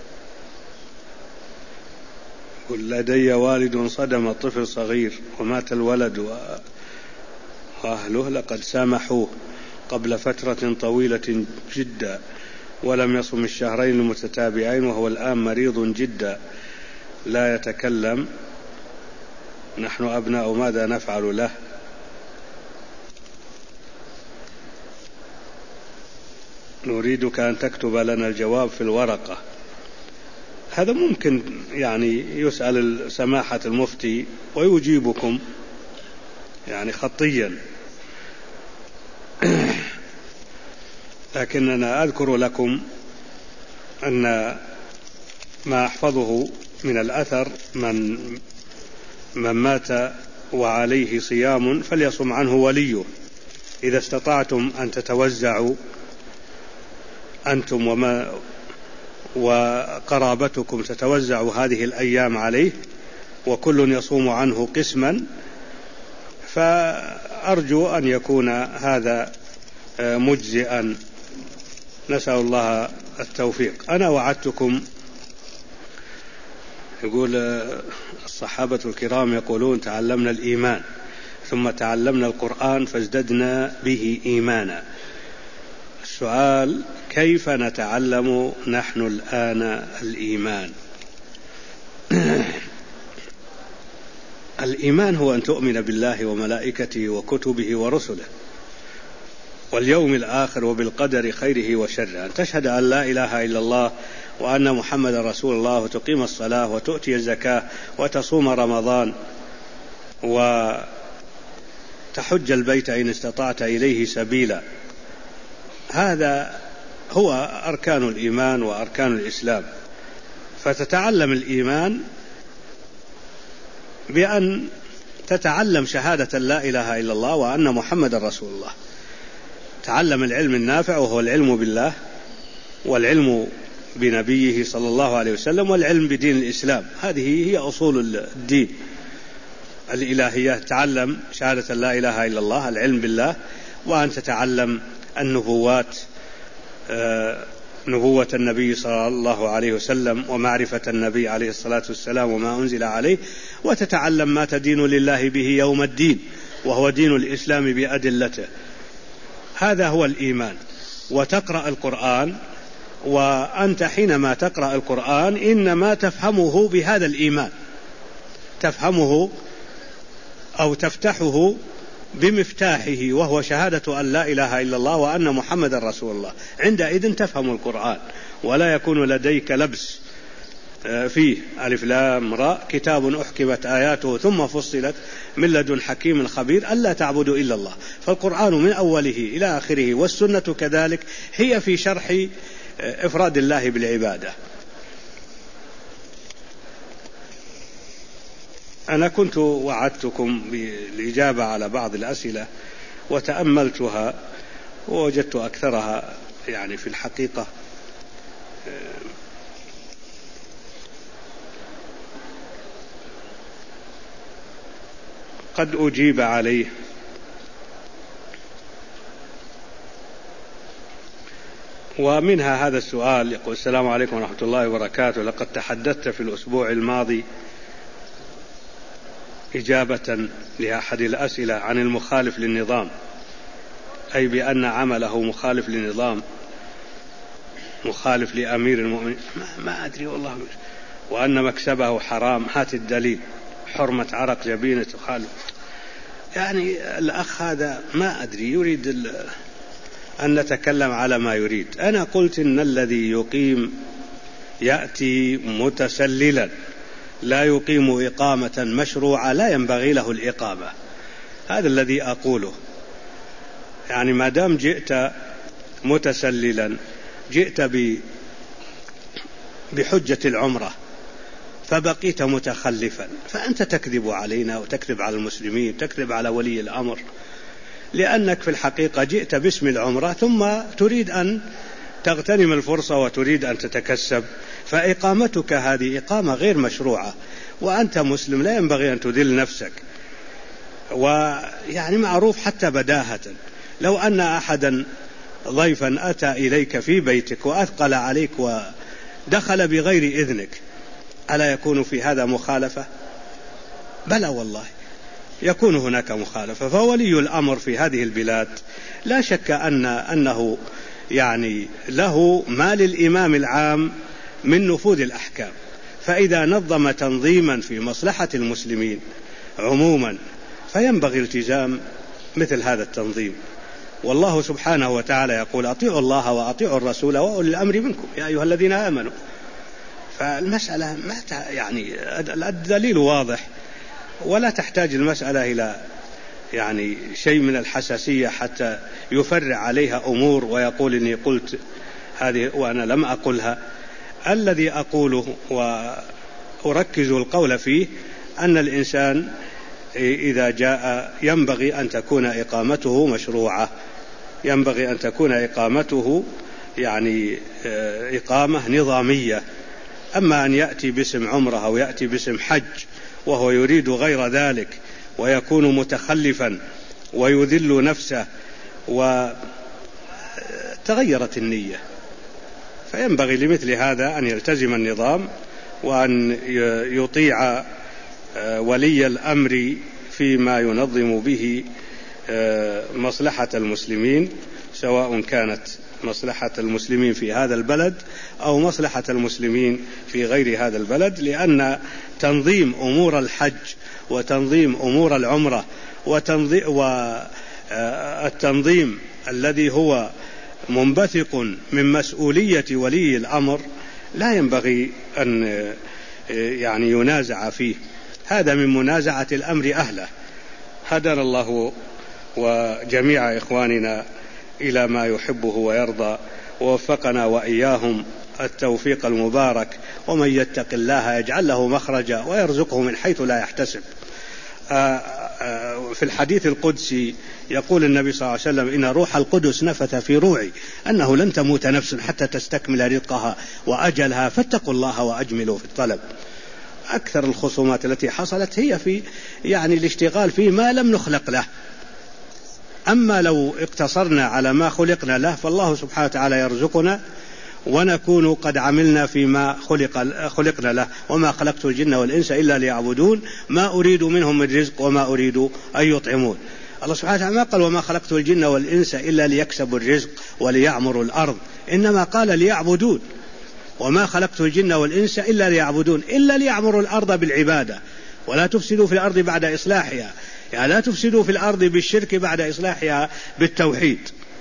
قل لدي والد صدم طفل صغير ومات الولد وأهله لقد سامحوه قبل فترة طويلة جدا ولم يصم الشهرين المتتابعين وهو الآن مريض جدا لا يتكلم، نحن أبناء ماذا نفعل له؟ نريدك أن تكتب لنا الجواب في الورقة. هذا ممكن يعني يسأل سماحة المفتي ويجيبكم يعني خطيا، لكننا أذكر لكم أن ما أحفظه من الأثر من مات وعليه صيام فليصم عنه وليه. إذا استطعتم أن تتوزعوا أنتم وقرابتكم تتوزعوا هذه الأيام عليه وكل يصوم عنه قسما، فأرجو أن يكون هذا مجزئا. نسأل الله التوفيق. أنا وعدتكم، يقول الصحابة الكرام يقولون تعلمنا الإيمان ثم تعلمنا القرآن فازددنا به إيمانا. السؤال: كيف نتعلم نحن الآن الإيمان؟ الإيمان هو أن تؤمن بالله وملائكته وكتبه ورسله واليوم الآخر وبالقدر خيره وشره، أن تشهد أن لا إله إلا الله وأن محمد رسول الله، وتقيم الصلاة وتؤتي الزكاة وتصوم رمضان وتحج البيت إن استطعت إليه سبيلا. هذا هو أركان الإيمان وأركان الإسلام. فتتعلم الإيمان بأن تتعلم شهادة لا إله إلا الله وأن محمد رسول الله. تعلم العلم النافع وهو العلم بالله والعلم بنبيه صلى الله عليه وسلم والعلم بدين الإسلام. هذه هي أصول الدين الإلهية. تعلم شهادة لا إله إلا الله، العلم بالله، وأن تتعلم النبوات، نبوة النبي صلى الله عليه وسلم ومعرفة النبي عليه الصلاة والسلام وما أنزل عليه، وتتعلم ما تدين لله به يوم الدين، وهو دين الإسلام بأدلته. هذا هو الإيمان. وتقرأ القرآن، وأنت حينما تقرأ القرآن إنما تفهمه بهذا الإيمان، تفهمه أو تفتحه بمفتاحه وهو شهادة أن لا إله إلا الله وأن محمد رسول الله. عندئذ تفهم القرآن ولا يكون لديك لبس فيه. ألف لام راء كتاب أحكمت آياته ثم فصلت من لدن حكيم خبير ألا تعبدوا إلا الله. فالقرآن من أوله إلى آخره والسنة كذلك هي في شرح إفراد الله بالعبادة. أنا كنت وعدتكم بالإجابة على بعض الأسئلة وتأملتها ووجدت أكثرها يعني في الحقيقة قد أجيب عليه. ومنها هذا السؤال يقول: السلام عليكم ورحمة الله وبركاته، لقد تحدثت في الأسبوع الماضي إجابة لأحد الأسئلة عن المخالف للنظام، أي بأن عمله مخالف للنظام، مخالف لأمير المؤمنين. ما أدري والله، وأن مكسبه حرام. هات الدليل، حرمة عرق جبينة تخالف. يعني الأخ هذا ما أدري يريد أن نتكلم على ما يريد. أنا قلت إن الذي يقيم يأتي متسللا لا يقيم إقامة مشروعة لا ينبغي له الإقامة. هذا الذي أقوله. يعني ما دام جئت متسللا، جئت بحجة العمرة فبقيت متخلفا، فأنت تكذب علينا وتكذب على المسلمين، تكذب على ولي الأمر، لأنك في الحقيقة جئت باسم العمرة ثم تريد أن تغتنم الفرصة وتريد أن تتكسب. فإقامتك هذه إقامة غير مشروعة، وأنت مسلم لا ينبغي أن تذل نفسك. ويعني معروف حتى بداهة، لو أن أحدا ضيفا أتى إليك في بيتك وأثقل عليك ودخل بغير إذنك، ألا يكون في هذا مخالفة؟ بلى والله يكون هناك مخالفة. فولي الأمر في هذه البلاد لا شك أنه يعني له ما للإمام العام من نفوذ الأحكام. فإذا نظم تنظيما في مصلحة المسلمين عموما فينبغي التزام مثل هذا التنظيم. والله سبحانه وتعالى يقول: أطيعوا الله وأطيعوا الرسول وأولي الأمر منكم يا أيها الذين آمنوا. فالمسألة يعني الدليل واضح، ولا تحتاج المسألة إلى يعني شيء من الحساسية حتى يفرع عليها أمور ويقول إني قلت هذه وأنا لم أقلها. الذي أقوله وأركز القول فيه أن الإنسان إذا جاء ينبغي أن تكون إقامته مشروعة، ينبغي أن تكون إقامته يعني إقامة نظامية. أما أن يأتي باسم عمره أو يأتي باسم حج وهو يريد غير ذلك ويكون متخلفا ويذل نفسه وتغيرت النية، فينبغي لمثل هذا أن يلتزم النظام وأن يطيع ولي الأمر فيما ينظم به مصلحة المسلمين، سواء كانت مصلحة المسلمين في هذا البلد أو مصلحة المسلمين في غير هذا البلد. لأن تنظيم أمور الحج وتنظيم أمور العمرة والتنظيم الذي هو منبثق من مسؤولية ولي الأمر لا ينبغي أن يعني ينازع فيه، هذا من منازعة الأمر أهله. هدانا الله وجميع إخواننا إلى ما يحبه ويرضى، ووفقنا وإياهم التوفيق المبارك. ومن يتق الله يجعل له مخرجا ويرزقه من حيث لا يحتسب. في الحديث القدسي يقول النبي صلى الله عليه وسلم: إن روح القدس نفث في روعي أنه لن تموت نفس حتى تستكمل رزقها وأجلها، فاتقوا الله وأجملوا في الطلب. أكثر الخصومات التي حصلت هي في يعني الاشتغال فيما لم نخلق له. أما لو اقتصرنا على ما خلقنا له فالله سبحانه وتعالى يرزقنا ونكون قد عملنا فيما خلقنا له. وما خلقت الجن والإنس إلا ليعبدون ما أريد منهم من رزق وما أريد أن يطعمون. الله سبحانه وتعالى ما قال وما خلقت الجن والإنس إلا ليكسبوا الرزق وليعمروا الأرض، إنما قال ليعبدون. وما خلقت الجن والإنس إلا ليعبدون، إلا ليعمروا الأرض بالعبادة ولا تفسدوا في الأرض بعد إصلاحها، يعني لا تفسدوا في الأرض بالشرك بعد إصلاحها بالتوحيد.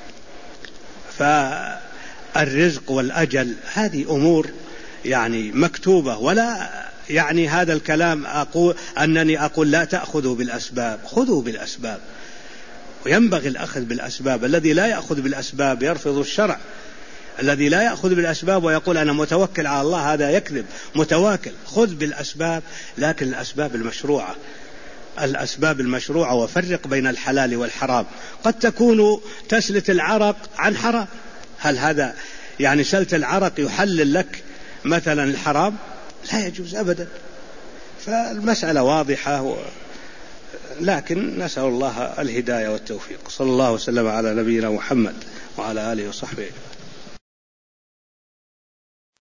فالرزق والأجل هذه أمور يعني مكتوبة، ولا يعني هذا الكلام أنني أقول لا تأخذوا بالأسباب، خذوا بالأسباب، وينبغي الأخذ بالأسباب. الذي لا يأخذ بالأسباب يرفض الشرع. الذي لا يأخذ بالأسباب ويقول أنا متوكل على الله هذا يكذب. متواكل، خذ بالأسباب، لكن الأسباب المشروعة، الأسباب المشروعة، وفرق بين الحلال والحرام. قد تكون تسلت العرق عن حرام، هل هذا يعني سلت العرق يحلل لك مثلا الحرام؟ لا يجوز أبدا. فالمسألة واضحة، لكن نسأل الله الهداية والتوفيق. صلى الله وسلم على نبينا محمد وعلى آله وصحبه.